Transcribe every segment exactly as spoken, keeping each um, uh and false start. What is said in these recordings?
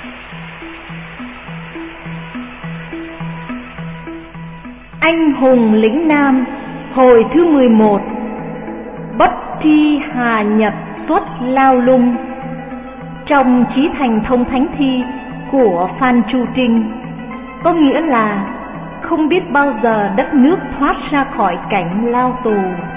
Anh hùng lĩnh Nam hồi thứ mười một. Bất thi hà nhật xuất lao lung. Trong Chí Thành Thông Thánh Thi của Phan Chu Trinh có nghĩa là không biết bao giờ đất nước thoát ra khỏi cảnh lao tù.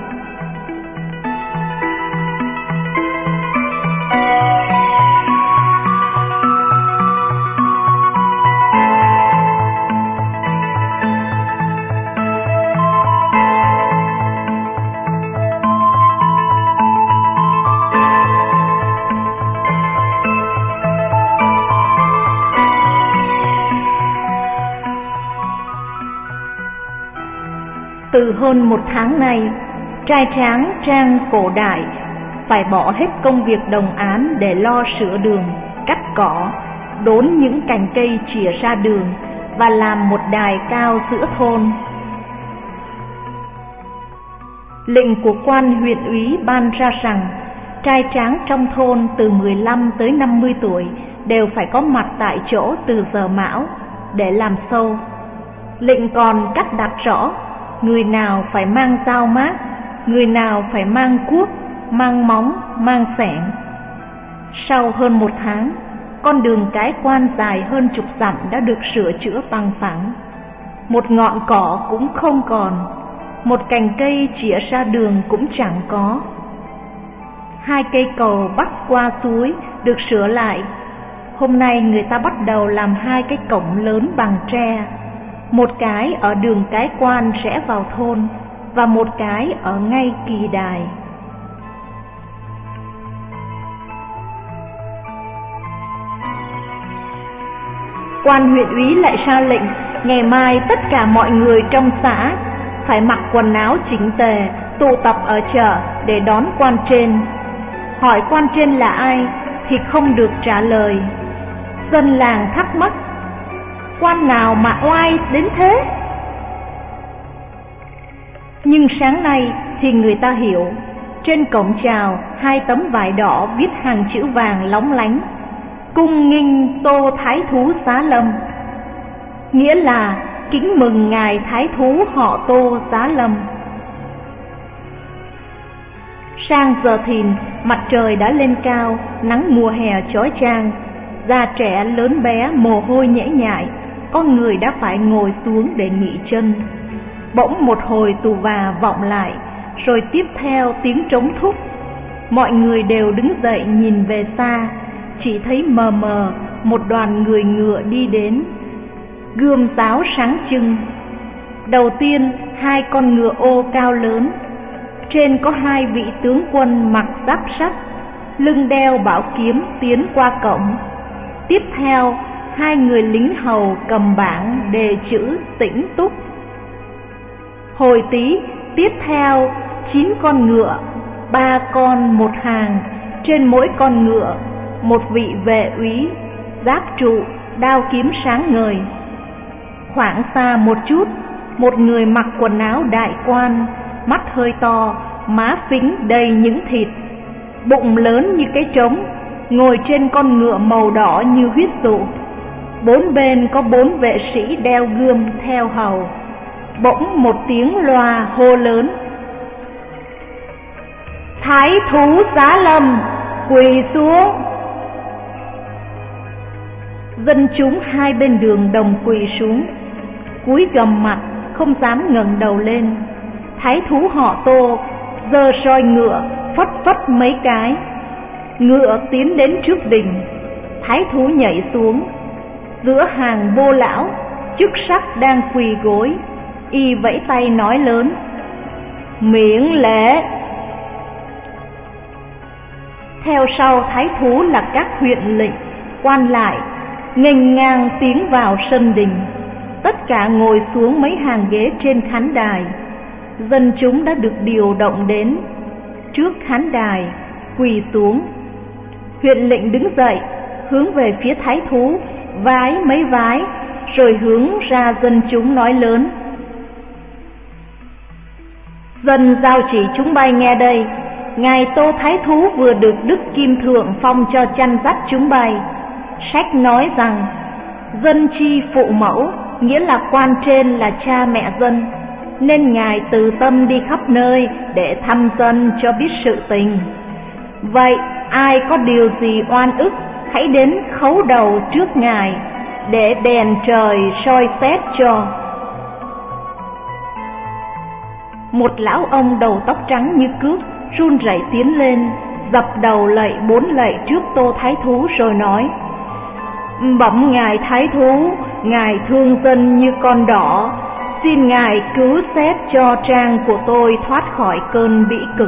Từ hơn một tháng nay, trai tráng trang cổ đại phải bỏ hết công việc đồng áng để lo sửa đường, cắt cỏ, đốn những cành cây chìa ra đường và làm một đài cao giữa thôn. Lệnh của quan huyện úy ban ra rằng trai tráng trong thôn từ mười lăm tới năm mươi tuổi đều phải có mặt tại chỗ từ giờ mão để làm sâu. Lệnh còn cắt đặt rõ người nào phải mang dao mát, người nào phải mang cuốc, mang móng, mang xẻng. Sau hơn một tháng, con đường cái quan dài hơn chục dặm đã được sửa chữa bằng phẳng. Một ngọn cỏ cũng không còn, một cành cây chĩa ra đường cũng chẳng có. Hai cây cầu bắc qua suối được sửa lại. Hôm nay người ta bắt đầu làm hai cái cổng lớn bằng tre. Một cái ở đường cái quan rẽ vào thôn và một cái ở ngay kỳ đài. Quan huyện úy lại ra lệnh ngày mai tất cả mọi người trong xã phải mặc quần áo chỉnh tề, tụ tập ở chợ để đón quan trên. Hỏi quan trên là ai thì không được trả lời. Dân làng thắc mắc, quan nào mà oai đến thế? Nhưng sáng nay thì người ta hiểu. Trên cổng chào hai tấm vải đỏ viết hàng chữ vàng lóng lánh: Cung nghinh Tô Thái Thú Xá Lâm, nghĩa là kính mừng ngài Thái Thú họ Tô Xá Lâm. Sang giờ thìn, mặt trời đã lên cao, nắng mùa hè chói chang. Già trẻ lớn bé mồ hôi nhễ nhại, có người đã phải ngồi xuống để nghỉ chân. Bỗng một hồi tù và vọng lại, rồi tiếp theo tiếng trống thúc. Mọi người đều đứng dậy nhìn về xa, chỉ thấy mờ mờ một đoàn người ngựa đi đến, gươm giáo sáng trưng. Đầu tiên hai con ngựa ô cao lớn, trên có hai vị tướng quân mặc giáp sắt, lưng đeo bảo kiếm tiến qua cổng. Tiếp theo hai người lính hầu cầm bảng đề chữ Tĩnh Túc. Hồi tí tiếp theo chín con ngựa, ba con một hàng, trên mỗi con ngựa một vị vệ úy, giáp trụ, đao kiếm sáng ngời. Khoảng xa một chút, một người mặc quần áo đại quan, mắt hơi to, má phính đầy những thịt, bụng lớn như cái trống, ngồi trên con ngựa màu đỏ như huyết dụ. Bốn bên có bốn vệ sĩ đeo gươm theo hầu. Bỗng một tiếng loa hô lớn: Thái Thú Xá Lâm, quỳ xuống! Dân chúng hai bên đường đồng quỳ xuống, cúi gằm mặt không dám ngẩng đầu lên. Thái thú họ Tô giơ roi ngựa phất phất mấy cái, ngựa tiến đến trước đình. Thái thú nhảy xuống, giữa hàng bô lão chức sắc đang quỳ gối, y vẫy tay nói lớn: Miễn lễ! Theo sau thái thú là các huyện lệnh, quan lại nghênh ngang tiến vào sân đình. Tất cả ngồi xuống mấy hàng ghế trên khán đài. Dân chúng đã được điều động đến trước khán đài, quỳ xuống. Huyện lệnh đứng dậy, hướng về phía thái thú, vái mấy vái, rồi hướng ra dân chúng nói lớn: Dân giao chỉ chúng bay nghe đây, ngài Tô Thái Thú vừa được Đức Kim Thượng phong cho chăn dắt chúng bay. sách nói rằng dân chi phụ mẫu, nghĩa là quan trên là cha mẹ dân, nên Ngài từ tâm đi khắp nơi để thăm dân cho biết sự tình. Vậy ai có điều gì oan ức, hãy đến khấu đầu trước Ngài, để đèn trời soi xét cho. Một lão ông đầu tóc trắng như cước run rẩy tiến lên, dập đầu lạy bốn lạy trước Tô Thái Thú rồi nói: Bẩm Ngài Thái Thú, Ngài thương dân như con đỏ, xin Ngài cứu xét cho trang của tôi thoát khỏi cơn bĩ cực.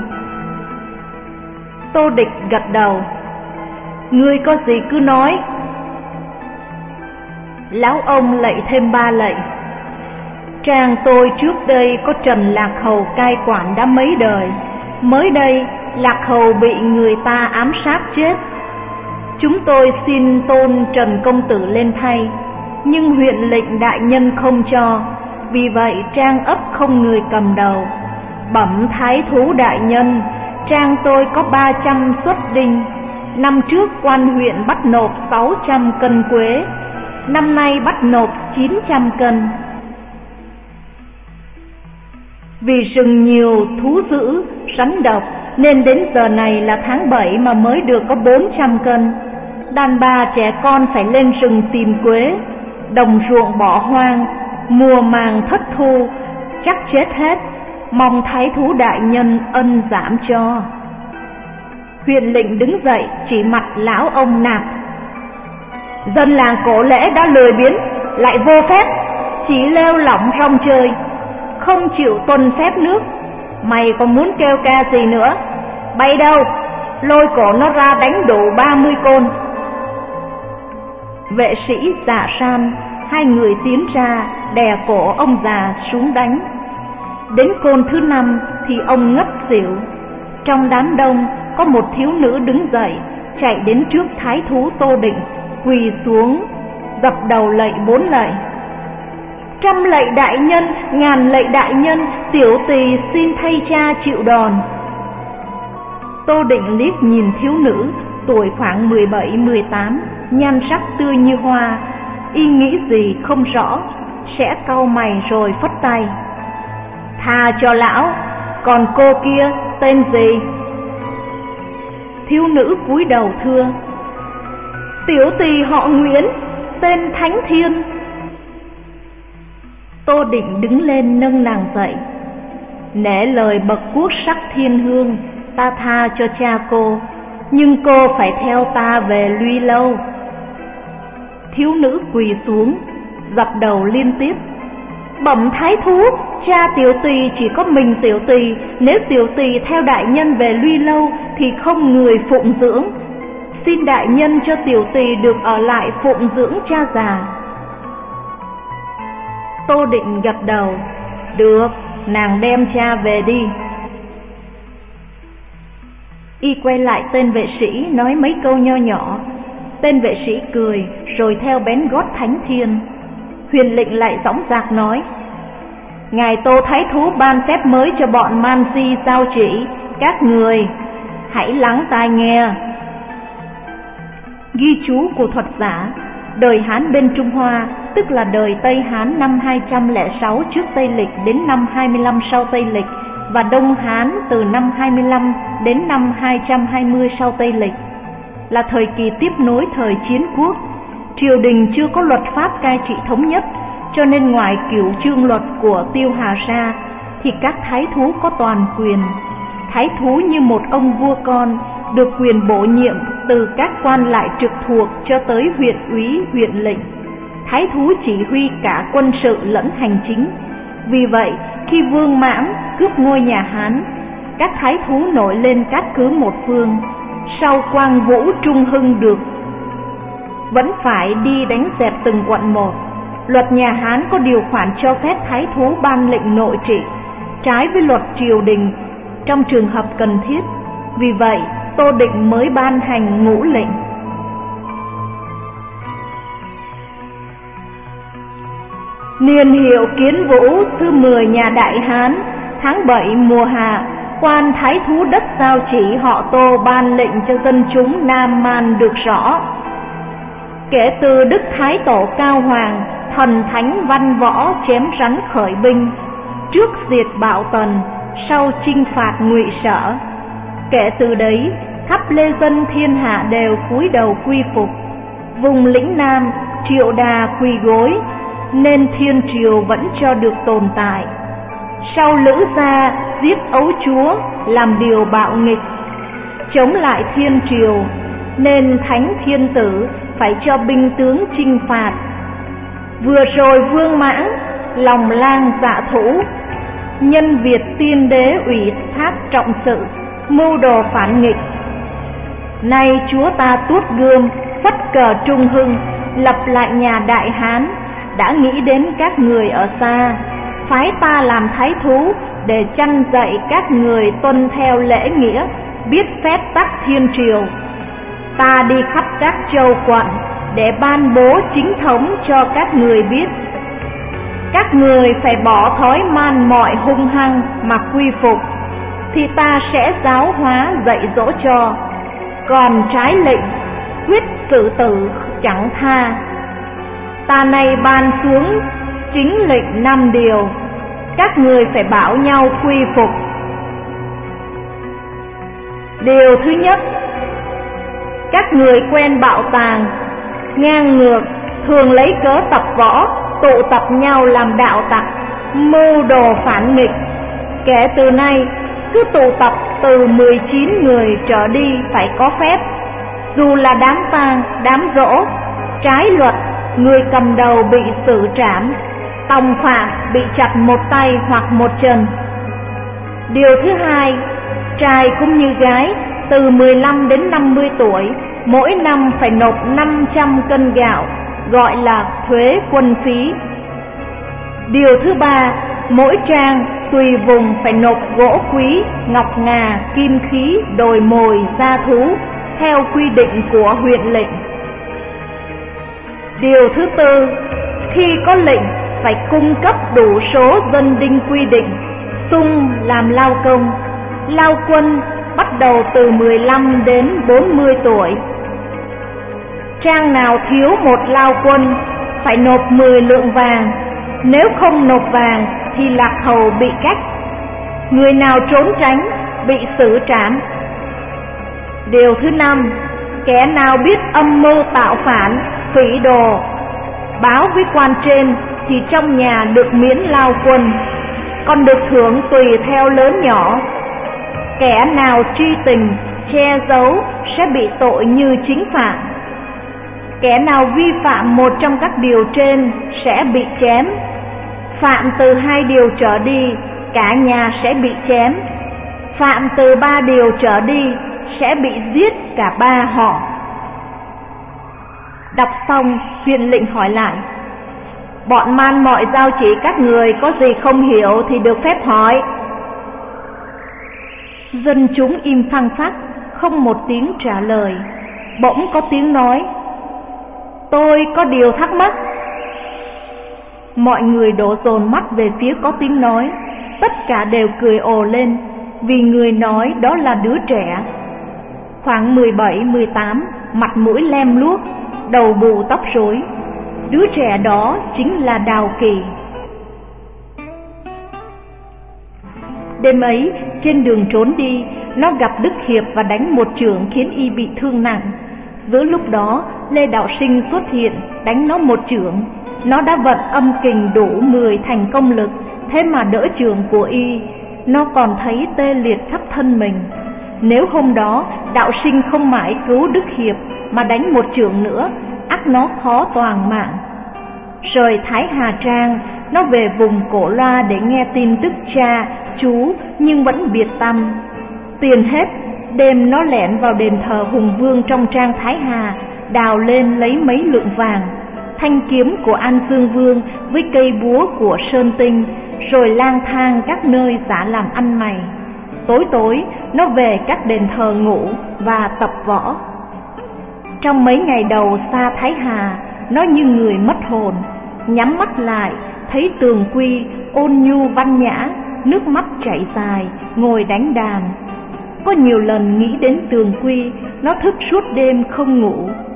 Tô Địch gật đầu: Ngươi có gì cứ nói. Lão ông lạy thêm ba lạy: Trang tôi trước đây có Trần Lạc Hầu cai quản đã mấy đời, mới đây Lạc Hầu bị người ta ám sát chết. Chúng tôi xin tôn Trần công tử lên thay, nhưng huyện lệnh đại nhân không cho, vì vậy Trang ấp không người cầm đầu. Bẩm Thái Thú đại nhân, Trang tôi có ba trăm suất đinh, năm trước quan huyện bắt nộp sáu trăm cân quế, năm nay bắt nộp chín trăm cân. Vì rừng nhiều thú dữ, rắn độc, nên đến giờ này là tháng bảy mà mới được có bốn trăm cân. Đàn bà trẻ con phải lên rừng tìm quế, đồng ruộng bỏ hoang, mùa màng thất thu, chắc chết hết, mong Thái Thú đại nhân ân giảm cho. Huyện lệnh đứng dậy chỉ mặt lão ông Nạp: Dân làng Cổ Lễ đã lười biếng, lại vô phép, chỉ lêu lỏng rong chơi, không chịu tuân phép nước. Mày còn muốn kêu ca gì nữa? Bay đâu, lôi cổ nó ra đánh đủ ba mươi côn. Vệ sĩ Dạ San, hai người tiến ra đè cổ ông già xuống đánh. Đến côn thứ năm thì ông ngất xỉu. Trong đám đông có một thiếu nữ đứng dậy, chạy đến trước Thái Thú Tô Định, quỳ xuống dập đầu lạy bốn lạy: Trăm lạy đại nhân, ngàn lạy đại nhân, tiểu tỳ xin thay cha chịu đòn. Tô Định liếc nhìn thiếu nữ, tuổi khoảng mười bảy mười tám, nhan sắc tươi như hoa, y nghĩ gì không rõ, sẽ cau mày rồi phất tay: Tha cho lão, còn cô kia tên gì? Thiếu nữ cúi đầu thưa: Tiểu tỳ họ Nguyễn, tên Thánh Thiên. Tô Định đứng lên nâng nàng dậy: Nể lời bậc quốc sắc thiên hương, ta tha cho cha cô, nhưng cô phải theo ta về Luy Lâu. Thiếu nữ quỳ xuống, dập đầu liên tiếp: Bẩm Thái Thú, cha tiểu tỳ chỉ có mình tiểu tỳ, nếu tiểu tỳ theo đại nhân về Luy Lâu thì không người phụng dưỡng, xin đại nhân cho tiểu tỳ được ở lại phụng dưỡng cha già. Tô Định gật đầu: Được, nàng đem cha về đi. Y quay lại tên vệ sĩ nói mấy câu nho nhỏ. Tên vệ sĩ cười rồi theo bén gót Thánh Thiên. Huyền lệnh lại dõng dạc nói: Ngài Tô Thái Thú ban phép mới cho bọn man di giao chỉ, các người hãy lắng tai nghe. Ghi chú của thuật giả: đời Hán bên Trung Hoa, tức là đời Tây Hán năm hai trăm lẻ sáu trước Tây Lịch đến năm hai mươi lăm sau Tây Lịch, và Đông Hán từ năm hai mươi lăm đến năm hai trăm hai mươi sau Tây Lịch, là thời kỳ tiếp nối thời chiến quốc. Triều đình chưa có luật pháp cai trị thống nhất, cho nên ngoài cửu chương luật của Tiêu Hà ra thì các thái thú có toàn quyền. Thái thú như một ông vua con, được quyền bổ nhiệm từ các quan lại trực thuộc cho tới huyện úy, huyện lệnh. Thái thú chỉ huy cả quân sự lẫn hành chính. Vì vậy, khi Vương Mãng cướp ngôi nhà Hán, các thái thú nổi lên cát cứ một phương. Sau Quang Vũ Trung Hưng được, vẫn phải đi đánh dẹp từng quận một. Luật nhà Hán có điều khoản cho phép thái thú ban lệnh nội trị, trái với luật triều đình trong trường hợp cần thiết. Vì vậy, Tô Định mới ban hành ngũ lệnh. Niên hiệu Kiến Vũ thứ mười nhà Đại Hán, tháng bảy mùa hạ, quan thái thú đất giao chỉ họ Tô ban lệnh cho dân chúng Nam Man được rõ. Kể từ Đức Thái Tổ Cao Hoàng, thần thánh văn võ chém rắn khởi binh, trước diệt Bạo Tần, sau chinh phạt Ngụy Sở. Kể từ đấy, khắp lê dân thiên hạ đều cúi đầu quy phục. Vùng lĩnh Nam, Triệu Đà quỳ gối, nên thiên triều vẫn cho được tồn tại. Sau Lữ Gia giết ấu chúa làm điều bạo nghịch, chống lại thiên triều, nên Thánh Thiên Tử phải cho binh tướng chinh phạt. Vừa rồi Vương Mãng lòng lang dạ thủ, nhân Việt Tiên Đế ủy thác trọng sự, mưu đồ phản nghịch. Nay chúa ta tuốt gươm, phất cờ trung hưng, lập lại nhà Đại Hán, đã nghĩ đến các người ở xa, phái ta làm thái thú để chăn dạy các người tuân theo lễ nghĩa, biết phép tắc thiên triều. Ta đi khắp các châu quận để ban bố chính thống cho các người biết. Các người phải bỏ thói man mọi hung hăng mà quy phục, thì ta sẽ giáo hóa dạy dỗ cho. Còn trái lệnh, quyết xử tử chẳng tha. Ta nay ban xuống chính lệnh năm điều, các người phải bảo nhau quy phục. Điều thứ nhất, các người quen bạo tàng, ngang ngược, thường lấy cớ tập võ, tụ tập nhau làm đạo tặc, mưu đồ phản nghịch. Kể từ nay, cứ tụ tập từ mười chín người trở đi phải có phép. Dù là đám tang, đám giỗ, trái luật, người cầm đầu bị xử trảm, tòng phạm bị chặt một tay hoặc một chân. Điều thứ hai, trai cũng như gái từ mười lăm đến năm mươi tuổi, mỗi năm phải nộp năm trăm cân gạo, gọi là thuế quân phí. Điều thứ ba, mỗi trang tùy vùng phải nộp gỗ quý, ngọc ngà, kim khí, đồi mồi, gia thú, theo quy định của huyện lệnh. Điều thứ tư, khi có lệnh phải cung cấp đủ số dân đinh quy định, xung làm lao công. Lao quân bắt đầu từ mười lăm đến bốn mươi tuổi. Trang nào thiếu một lao quân phải nộp mười lượng vàng, nếu không nộp vàng thì lạc hầu bị cách. Người nào trốn tránh bị xử trảm. Điều thứ năm, kẻ nào biết âm mưu tạo phản, phỉ đồ, báo với quan trên thì trong nhà được miễn lao quân, còn được thưởng tùy theo lớn nhỏ. Kẻ nào tri tình, che giấu sẽ bị tội như chính phạm. Kẻ nào vi phạm một trong các điều trên sẽ bị chém. Phạm từ hai điều trở đi, cả nhà sẽ bị chém. Phạm từ ba điều trở đi sẽ bị giết cả ba họ. Đọc xong, huyện lệnh hỏi lại: bọn man mọi giao chỉ các người có gì không hiểu thì được phép hỏi. Dân chúng im phăng phắc, không một tiếng trả lời. Bỗng có tiếng nói: tôi có điều thắc mắc. Mọi người đổ dồn mắt về phía có tiếng nói, tất cả đều cười ồ lên, vì người nói đó là đứa trẻ, khoảng mười bảy mười tám, mặt mũi lem luốc, đầu bù tóc rối. Đứa trẻ đó chính là Đào Kỳ. Đêm ấy, trên đường trốn đi, nó gặp Đức Hiệp và đánh một chưởng khiến y bị thương nặng. Giữa lúc đó, Lê Đạo Sinh xuất hiện, đánh nó một chưởng. Nó đã vận âm kình đủ mười thành công lực, thế mà đỡ chưởng của y, nó còn thấy tê liệt khắp thân mình. Nếu hôm đó Đạo Sinh không mãi cứu Đức Hiệp mà đánh một chưởng nữa, ắt nó khó toàn mạng. Rời Thái Hà Trang, nó về vùng Cổ Loa để nghe tin tức cha, chú, nhưng vẫn biệt tăm. Tiền hết, đêm nó lẻn vào đền thờ Hùng Vương trong trang Thái Hà, đào lên lấy mấy lượng vàng, thanh kiếm của An Dương Vương với cây búa của Sơn Tinh, rồi lang thang các nơi giả làm ăn mày. Tối tối, nó về các đền thờ ngủ và tập võ. Trong mấy ngày đầu xa Thái Hà, nó như người mất hồn, nhắm mắt lại, thấy Tường Quy ôn nhu văn nhã, nước mắt chảy dài, ngồi đánh đàn. Có nhiều lần nghĩ đến Tường Quy, nó thức suốt đêm không ngủ.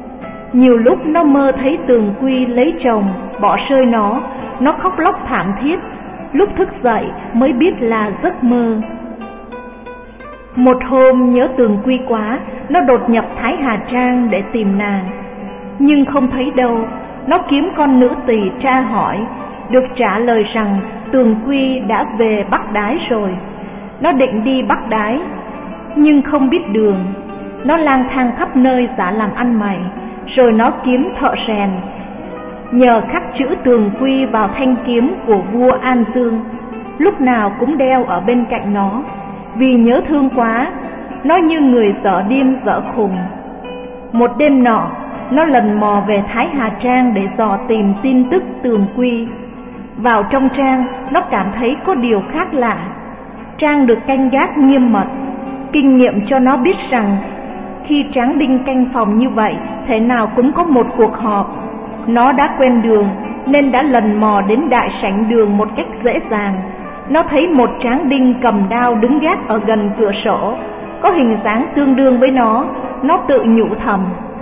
Nhiều lúc nó mơ thấy Tường Quy lấy chồng, bỏ rơi nó, nó khóc lóc thảm thiết, lúc thức dậy mới biết là giấc mơ. Một hôm nhớ Tường Quy quá, nó đột nhập Thái Hà Trang để tìm nàng, nhưng không thấy đâu. Nó kiếm con nữ tỳ tra hỏi, được trả lời rằng Tường Quy đã về Bắc Đái rồi. Nó định đi Bắc Đái, nhưng không biết đường. Nó lang thang khắp nơi giả làm ăn mày, rồi nó kiếm thợ rèn, nhờ khắc chữ Tường Quy vào thanh kiếm của vua An Dương, lúc nào cũng đeo ở bên cạnh nó. Vì nhớ thương quá, nó như người dở điên dở khùng. Một đêm nọ, nó lần mò về Thái Hà Trang để dò tìm tin tức Tường Quy. Vào trong trang, nó cảm thấy có điều khác lạ. Trang được canh gác nghiêm mật, kinh nghiệm cho nó biết rằng khi Tráng Đinh canh phòng như vậy, thế nào cũng có một cuộc họp. Nó đã quen đường nên đã lần mò đến đại sảnh đường một cách dễ dàng. Nó thấy một Tráng Đinh cầm đao đứng gác ở gần cửa sổ, có hình dáng tương đương với nó. Nó tự nhủ thầm: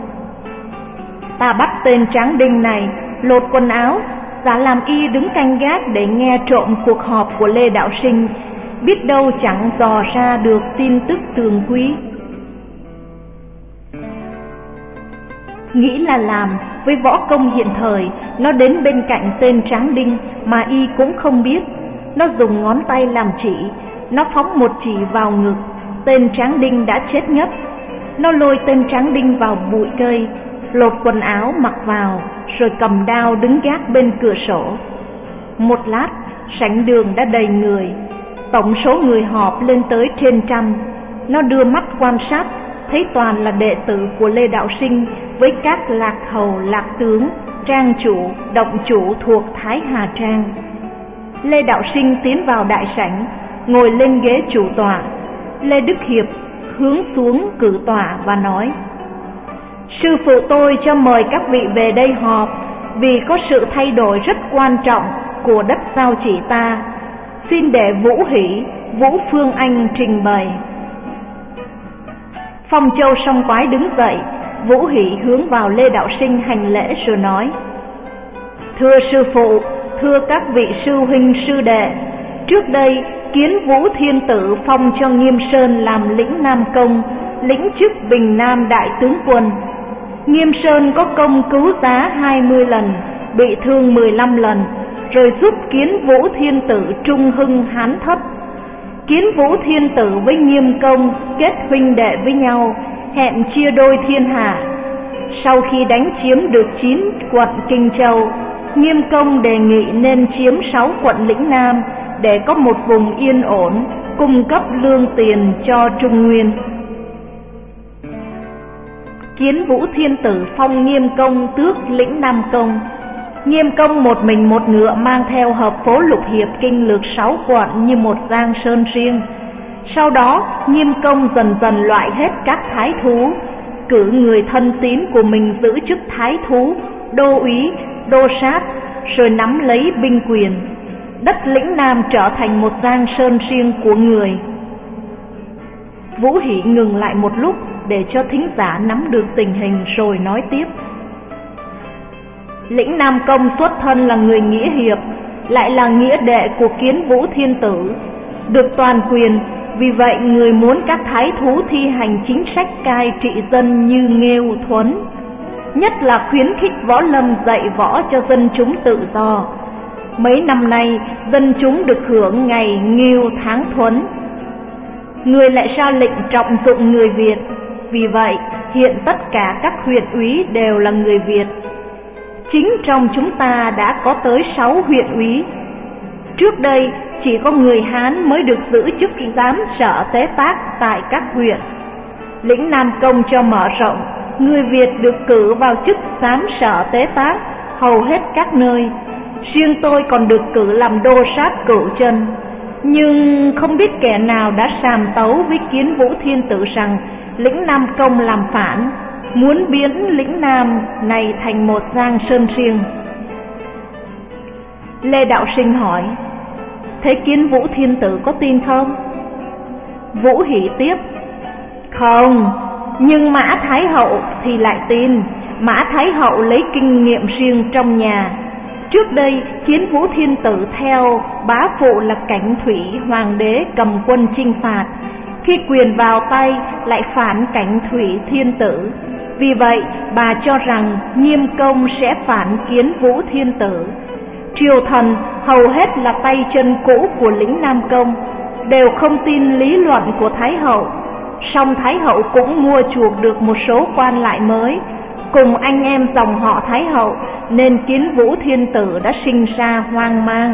ta bắt tên Tráng Đinh này lột quần áo, giả làm y đứng canh gác để nghe trộm cuộc họp của Lê Đạo Sinh, biết đâu chẳng dò ra được tin tức Tường Quy. Nghĩ là làm, với võ công hiện thời, nó đến bên cạnh tên Tráng Đinh mà y cũng không biết. Nó dùng ngón tay làm chỉ, nó phóng một chỉ vào ngực, tên Tráng Đinh đã chết ngất. Nó lôi tên Tráng Đinh vào bụi cây, lột quần áo mặc vào, rồi cầm đao đứng gác bên cửa sổ. Một lát, sảnh đường đã đầy người, tổng số người họp lên tới trên trăm. Nó đưa mắt quan sát, thấy toàn là đệ tử của Lê Đạo Sinh với các lạc hầu, lạc tướng, trang chủ, động chủ thuộc Thái Hà Trang. Lê Đạo Sinh tiến vào đại sảnh, ngồi lên ghế chủ tọa. Lê Đức Hiệp hướng xuống cử tọa và nói: sư phụ tôi cho mời các vị về đây họp vì có sự thay đổi rất quan trọng của đất Giao Chỉ ta. Xin để Vũ Hỷ, Vũ Phương Anh trình bày. Phong Châu Song Quái đứng dậy. Vũ Hỷ hướng vào Lê Đạo Sinh hành lễ rồi nói: thưa sư phụ, thưa các vị sư huynh sư đệ, trước đây Kiến Vũ Thiên Tử phong cho Nghiêm Sơn làm lĩnh Nam Công, lĩnh chức Bình Nam đại tướng quân. Nghiêm Sơn có công cứu giá hai mươi lần, bị thương mười lăm lần, rồi giúp Kiến Vũ Thiên Tử trung hưng hán thất. Kiến Vũ Thiên Tử với Nghiêm Công kết huynh đệ với nhau, hẹn chia đôi thiên hạ. Sau khi đánh chiếm được chín quận Kinh Châu, Nghiêm Công đề nghị nên chiếm sáu quận lĩnh Nam để có một vùng yên ổn, cung cấp lương tiền cho Trung Nguyên. Kiến Vũ Thiên Tử phong Nghiêm Công tước lĩnh Nam Công. Nghiêm Công một mình một ngựa mang theo hợp phố lục hiệp kinh lược sáu quận như một giang sơn riêng. Sau đó Nghiêm Công dần dần loại hết các thái thú, cử người thân tín của mình giữ chức thái thú, đô úy, đô sát, rồi nắm lấy binh quyền. Đất lĩnh Nam trở thành một giang sơn riêng của người. Vũ Hỷ ngừng lại một lúc để cho thính giả nắm được tình hình rồi nói tiếp: lĩnh Nam Công xuất thân là người nghĩa hiệp, lại là nghĩa đệ của Kiến Vũ Thiên Tử, được toàn quyền. Vì vậy người muốn các thái thú thi hành chính sách cai trị dân như Nghêu Thuấn, nhất là khuyến khích võ lâm dạy võ cho dân chúng tự do. Mấy năm nay dân chúng được hưởng ngày Nghêu tháng Thuấn. Người lại ra lệnh trọng dụng người Việt. Vì vậy hiện tất cả các huyện úy đều là người Việt. Chính trong chúng ta đã có tới sáu huyện úy. Trước đây chỉ có người Hán mới được giữ chức giám sở tế tác tại các huyện. Lĩnh Nam Công cho mở rộng, người Việt được cử vào chức giám sở tế tác hầu hết các nơi. Riêng tôi còn được cử làm đô sát Cửu Chân. Nhưng không biết kẻ nào đã sàm tấu với Kiến Vũ Thiên Tử rằng lĩnh Nam Công làm phản, muốn biến lĩnh Nam này thành một giang sơn riêng. Lê Đạo Sinh hỏi: thế Kiến Vũ Thiên Tử có tin không? Vũ Hỷ tiếp: không, nhưng Mã Thái Hậu thì lại tin, Mã Thái Hậu lấy kinh nghiệm riêng trong nhà. Trước đây Kiến Vũ Thiên Tử theo bá phụ là Cảnh Thủy Hoàng đế cầm quân chinh phạt, khi quyền vào tay lại phản Cảnh Thủy Thiên Tử. Vì vậy bà cho rằng Nghiêm Công sẽ phản Kiến Vũ Thiên Tử. Triều thần hầu hết là tay chân cũ của Lĩnh Nam Công, đều không tin lý luận của Thái Hậu. Song Thái Hậu cũng mua chuộc được một số quan lại mới cùng anh em dòng họ Thái Hậu, nên Kiến Vũ Thiên Tử đã sinh ra hoang mang.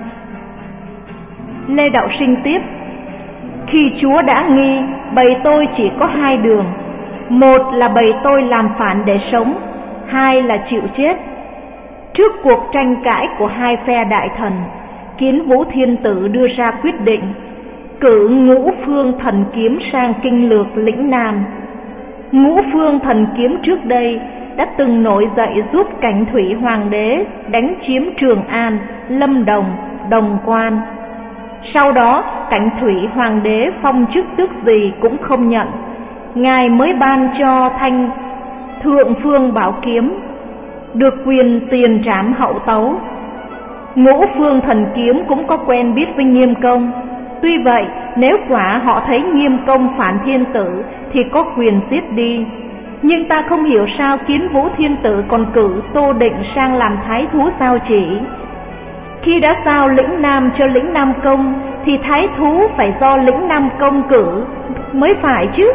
Lê Đạo Sinh tiếp: khi chúa đã nghi bầy tôi chỉ có hai đường, một là bầy tôi làm phản để sống, hai là chịu chết. Trước cuộc tranh cãi của hai phe đại thần, Kiến Vũ Thiên Tử đưa ra quyết định cử Ngũ Phương Thần Kiếm sang kinh lược lĩnh Nam. Ngũ Phương Thần Kiếm trước đây đã từng nổi dậy giúp Cảnh Thủy Hoàng đế đánh chiếm Trường An, Lâm Đồng, Đồng Quan. Sau đó Cảnh Thủy Hoàng đế phong chức tước gì cũng không nhận, ngài mới ban cho Thanh Thượng Phương Bảo Kiếm, được quyền tiền trảm hậu tấu. Ngũ Phương Thần Kiếm cũng có quen biết với Nghiêm Công. Tuy vậy nếu quả họ thấy Nghiêm Công phản thiên tử thì có quyền giết đi. Nhưng ta không hiểu sao Kiến Vũ Thiên Tử còn cử Tô Định sang làm thái thú giao chỉ. Khi đã giao lĩnh Nam cho Lĩnh Nam Công thì thái thú phải do Lĩnh Nam Công cử mới phải chứ.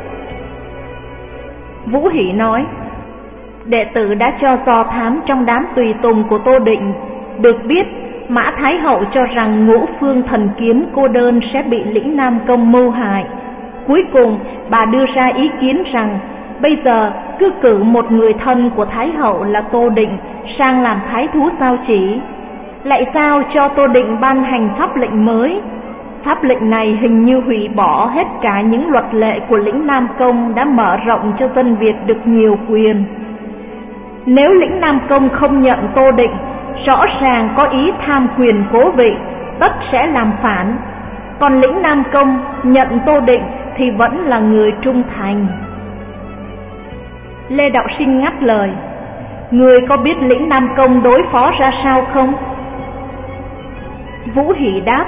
Vũ Hỷ nói: đệ tử đã cho dò thám trong đám tùy tùng của Tô Định, được biết Mã Thái Hậu cho rằng Ngũ Phương Thần Kiếm cô đơn sẽ bị Lĩnh Nam Công mưu hại. Cuối cùng bà đưa ra ý kiến rằng bây giờ cứ cử một người thân của Thái Hậu là Tô Định sang làm thái thú giao chỉ, lại giao cho Tô Định ban hành pháp lệnh mới. Pháp lệnh này hình như hủy bỏ hết cả những luật lệ của Lĩnh Nam Công đã mở rộng cho dân Việt được nhiều quyền. Nếu Lĩnh Nam Công không nhận Tô Định, rõ ràng có ý tham quyền cố vị, tất sẽ làm phản. Còn Lĩnh Nam Công nhận Tô Định thì vẫn là người trung thành. Lê Đạo Sinh ngắt lời: người có biết Lĩnh Nam Công đối phó ra sao không? Vũ Hỷ đáp: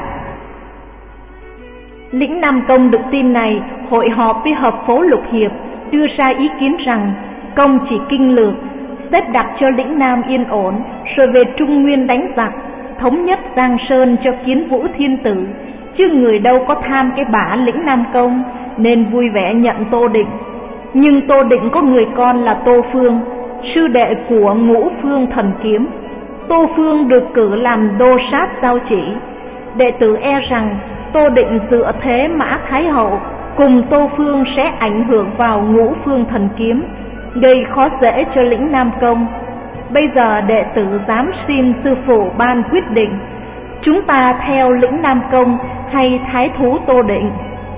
Lĩnh Nam Công được tin này hội họp với hợp phố Lục Hiệp, đưa ra ý kiến rằng công chỉ kinh lược, xếp đặt cho Lĩnh Nam yên ổn, rồi về Trung Nguyên đánh giặc, thống nhất Giang Sơn cho Kiến Vũ Thiên Tử, chứ người đâu có tham cái bả Lĩnh Nam Công, nên vui vẻ nhận Tô Định. Nhưng Tô Định có người con là Tô Phương, sư đệ của Ngũ Phương Thần Kiếm. Tô Phương được cử làm đô sát giao chỉ. Đệ tử e rằng Tô Định dựa thế Mã Thái Hậu cùng Tô Phương sẽ ảnh hưởng vào Ngũ Phương Thần Kiếm, gây khó dễ cho Lĩnh Nam Công. Bây giờ đệ tử dám xin sư phụ ban quyết định, chúng ta theo Lĩnh Nam Công hay thái thú Tô Định?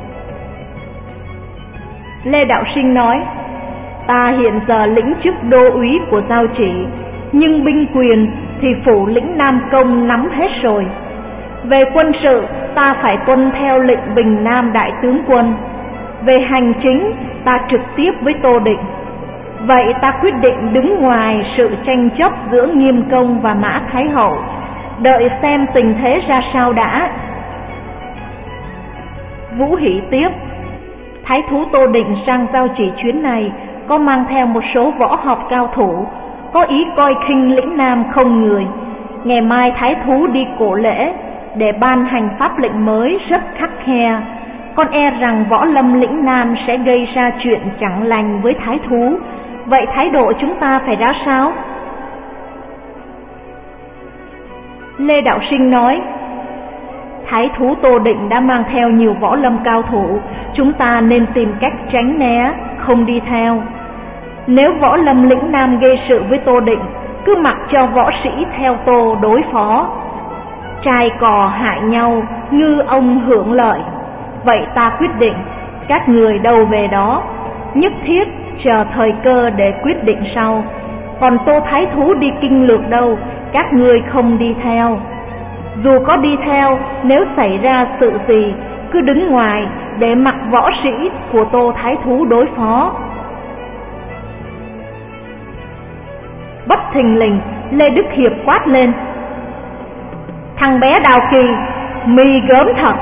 Lê Đạo Sinh nói: ta hiện giờ lĩnh chức đô úy của giao chỉ, nhưng binh quyền thì phủ Lĩnh Nam Công nắm hết rồi. Về quân sự ta phải tuân theo lệnh Bình Nam Đại Tướng Quân. Về hành chính ta trực tiếp với Tô Định. Vậy ta quyết định đứng ngoài sự tranh chấp giữa Nghiêm Công và Mã Thái Hậu, đợi xem tình thế ra sao đã. Vũ Hỷ tiếp: thái thú Tô Định sang giao chỉ chuyến này có mang theo một số võ học cao thủ, có ý coi khinh Lĩnh Nam không người. Ngày mai thái thú đi cổ lễ để ban hành pháp lệnh mới rất khắt khe, con e rằng võ lâm Lĩnh Nam sẽ gây ra chuyện chẳng lành với thái thú. Vậy thái độ chúng ta phải ra sao? Lê Đạo Sinh nói: thái thú Tô Định đã mang theo nhiều võ lâm cao thủ, chúng ta nên tìm cách tránh né, không đi theo. Nếu võ lâm Lĩnh Nam gây sự với Tô Định, cứ mặc cho võ sĩ theo Tô đối phó. Trai cò hại nhau, ngư ông hưởng lợi. Vậy ta quyết định, các người đâu về đó, nhất thiết chờ thời cơ để quyết định sau. Còn Tô thái thú đi kinh lược đâu, các ngươi không đi theo. Dù có đi theo, nếu xảy ra sự gì, cứ đứng ngoài để mặc võ sĩ của Tô thái thú đối phó. Bất thình lình, Lê Đức Hiệp quát lên: "Thằng bé Đào Kỳ, mì gớm thật!"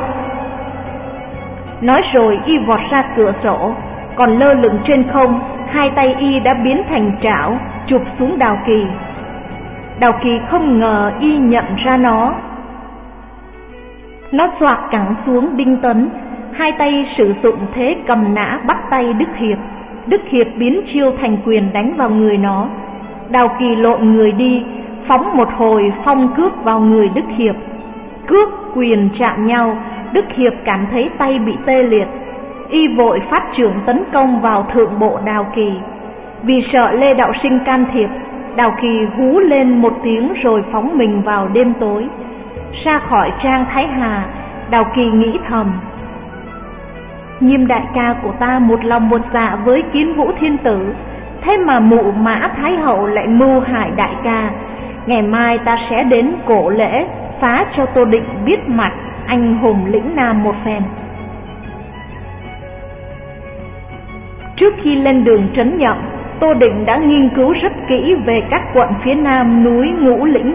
Nói rồi y vọt ra cửa sổ, còn lơ lửng trên không, hai tay y đã biến thành trảo chụp xuống Đào Kỳ. Đào Kỳ không ngờ y nhận ra nó. Nó xoạc cẳng xuống đinh tấn, hai tay sử dụng thế cầm nã bắt tay Đức Hiệp. Đức Hiệp biến chiêu thành quyền đánh vào người nó. Đào Kỳ lộn người đi, phóng một hồi phong cước vào người Đức Hiệp. Cước quyền chạm nhau, Đức Hiệp cảm thấy tay bị tê liệt. Y vội phát chưởng tấn công vào thượng bộ Đào Kỳ. Vì sợ Lê Đạo Sinh can thiệp, Đào Kỳ hú lên một tiếng rồi phóng mình vào đêm tối. Ra khỏi trang Thái Hà, Đào Kỳ nghĩ thầm: Nhiêm đại ca của ta một lòng một dạ với Kiến Vũ Thiên Tử, thế mà mụ Mã Thái Hậu lại mưu hại đại ca. Ngày mai ta sẽ đến Cổ Lễ phá cho Tô Định biết mặt anh hùng lĩnh Nam một phen. Trước khi lên đường trấn Nhậm, Tô Định đã nghiên cứu rất kỹ về các quận phía nam núi Ngũ Lĩnh.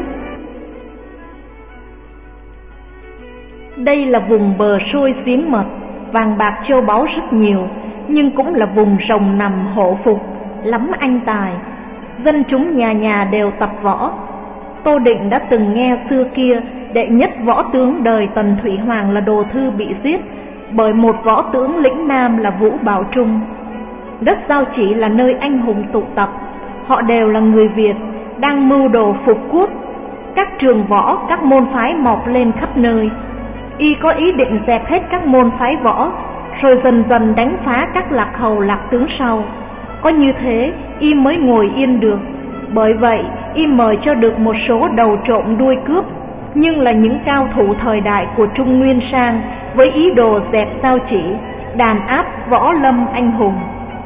Đây là vùng bờ sôi giếng mật, vàng bạc châu báu rất nhiều, nhưng cũng là vùng rồng nằm hộ phục, lắm anh tài. Dân chúng nhà nhà đều tập võ. Tô Định đã từng nghe xưa kia đệ nhất võ tướng đời Tần Thủy Hoàng là Đồ Thư bị giết bởi một võ tướng lĩnh Nam là Vũ Bảo Trung. Đất Giao Chỉ là nơi anh hùng tụ tập, họ đều là người Việt, đang mưu đồ phục quốc. Các trường võ, các môn phái mọc lên khắp nơi. Y có ý định dẹp hết các môn phái võ, rồi dần dần đánh phá các lạc hầu lạc tướng sau. Có như thế, Y mới ngồi yên được. Bởi vậy, Y mời cho được một số đầu trộm đuôi cướp, nhưng là những cao thủ thời đại của Trung Nguyên sang, với ý đồ dẹp Giao Chỉ, đàn áp võ lâm anh hùng.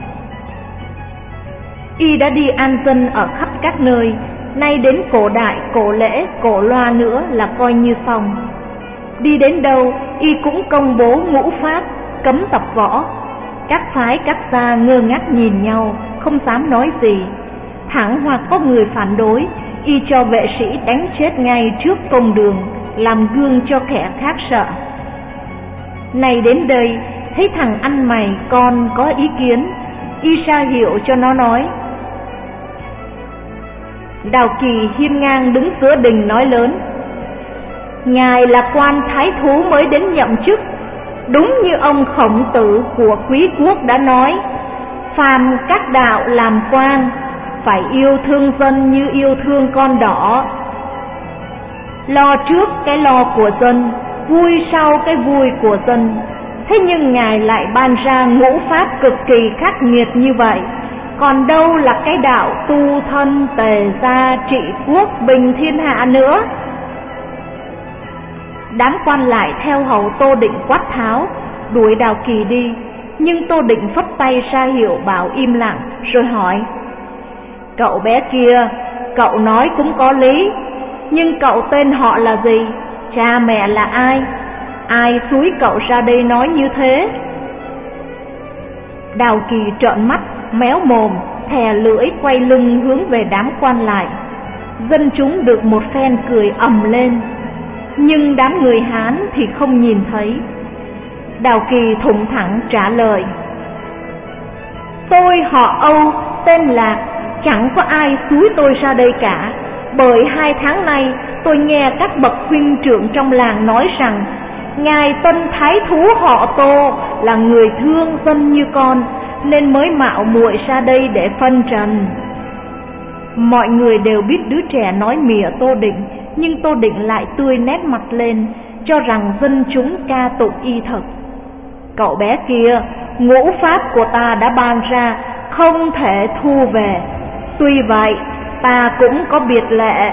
Y đã đi an dân ở khắp các nơi, nay đến Cổ Đại, Cổ Lễ, Cổ Loa nữa là coi như xong. Đi đến đâu, Y cũng công bố ngũ pháp, cấm tập võ. Các phái các gia ngơ ngác nhìn nhau, không dám nói gì. Thẳng hoặc có người phản đối, Y cho vệ sĩ đánh chết ngay trước công đường, làm gương cho kẻ khác sợ. Này đến đây, thấy thằng ăn mày con có ý kiến, Y ra hiệu cho nó nói. Đào Kỳ hiên ngang đứng giữa đình nói lớn: Ngài là quan thái thú mới đến nhậm chức, đúng như ông Khổng Tử của Quý Quốc đã nói, phàm các đạo làm quan phải yêu thương dân như yêu thương con đỏ. Lo trước cái lo của dân, vui sau cái vui của dân. Thế nhưng Ngài lại ban ra ngũ pháp cực kỳ khắc nghiệt như vậy, còn đâu là cái đạo tu thân tề gia trị quốc bình thiên hạ nữa. Đám quan lại theo hầu Tô Định quát tháo, đuổi Đào Kỳ đi. Nhưng Tô Định phất tay ra hiệu bảo im lặng, rồi hỏi: Cậu bé kia, cậu nói cũng có lý, nhưng cậu tên họ là gì? Cha mẹ là ai? Ai xúi cậu ra đây nói như thế? Đào Kỳ trợn mắt, méo mồm, thè lưỡi quay lưng hướng về đám quan lại. Dân chúng được một phen cười ầm lên, nhưng đám người Hán thì không nhìn thấy. Đào Kỳ thủng thẳng trả lời: Tôi họ Âu, tên Lạc, chẳng có ai xúi tôi ra đây cả. Bởi hai tháng nay tôi nghe các bậc huynh trưởng trong làng nói rằng Ngài Tân Thái Thú họ Tô là người thương dân như con, nên mới mạo muội ra đây để phân trần. Mọi người đều biết đứa trẻ nói mỉa Tô Định, nhưng Tô Định lại tươi nét mặt lên, cho rằng dân chúng ca tụng y thật. Cậu bé kia, ngũ pháp của ta đã ban ra, không thể thu về. Tuy vậy, ta cũng có biệt lệ.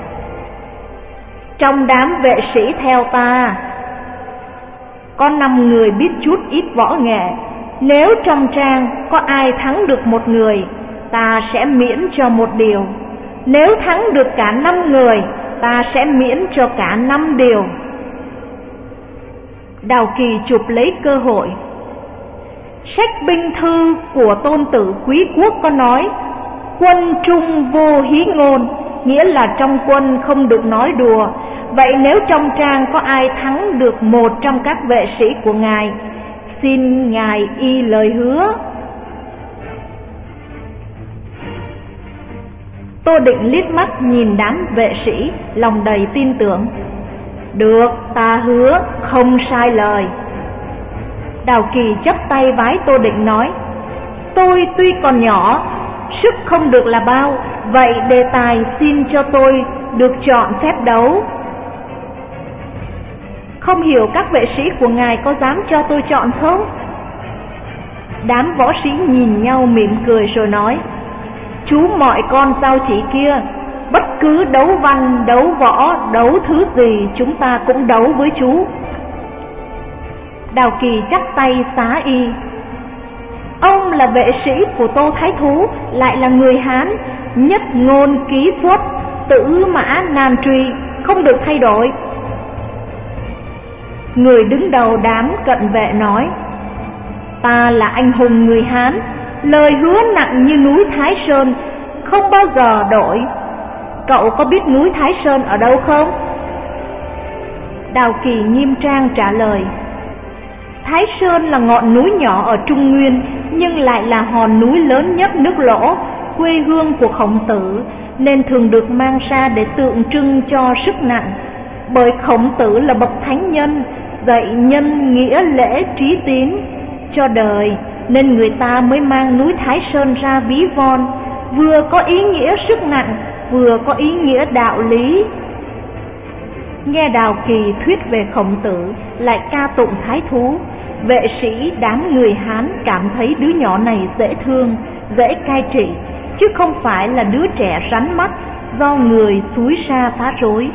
Trong đám vệ sĩ theo ta, có năm người biết chút ít võ nghệ. Nếu trong trang có ai thắng được một người, ta sẽ miễn cho một điều. Nếu thắng được cả năm người, ta sẽ miễn cho cả năm điều. Đào Kỳ chụp lấy cơ hội. Sách binh thư của Tôn Tử Quý Quốc có nói: Quân trung vô hí ngôn, nghĩa là trong quân không được nói đùa. Vậy nếu trong trang có ai thắng được một trong các vệ sĩ của ngài, xin ngài y lời hứa. Tô Định liếc mắt nhìn đám vệ sĩ, lòng đầy tin tưởng. Được, ta hứa không sai lời. Đào Kỳ chắp tay vái Tô Định nói: Tôi tuy còn nhỏ, sức không được là bao, vậy đề tài xin cho tôi được chọn phép đấu. Không hiểu các vệ sĩ của ngài có dám cho tôi chọn không? Đám võ sĩ nhìn nhau mỉm cười rồi nói: Chú mọi con sao chỉ kia, bất cứ đấu văn, đấu võ, đấu thứ gì chúng ta cũng đấu với chú. Đào Kỳ chắp tay xá y: Ông là vệ sĩ của Tô Thái Thú, lại là người Hán, nhất ngôn ký xuất, tử mã nan truy, không được thay đổi. Người đứng đầu đám cận vệ nói: Ta là anh hùng người Hán, lời hứa nặng như núi Thái Sơn, không bao giờ đổi. Cậu có biết núi Thái Sơn ở đâu không? Đào Kỳ nghiêm trang trả lời: Thái Sơn là ngọn núi nhỏ ở Trung Nguyên, nhưng lại là hòn núi lớn nhất nước Lỗ, quê hương của Khổng Tử, nên thường được mang ra để tượng trưng cho sức nặng. Bởi Khổng Tử là bậc thánh nhân, dạy nhân nghĩa lễ trí tín cho đời, nên người ta mới mang núi Thái Sơn ra ví von, vừa có ý nghĩa sức nặng, vừa có ý nghĩa đạo lý. Nghe Đào Kỳ thuyết về Khổng Tử, lại ca tụng Thái Thú, vệ sĩ đám người Hán cảm thấy đứa nhỏ này dễ thương, dễ cai trị, chứ không phải là đứa trẻ rắn mắt do người xúi ra phá rối.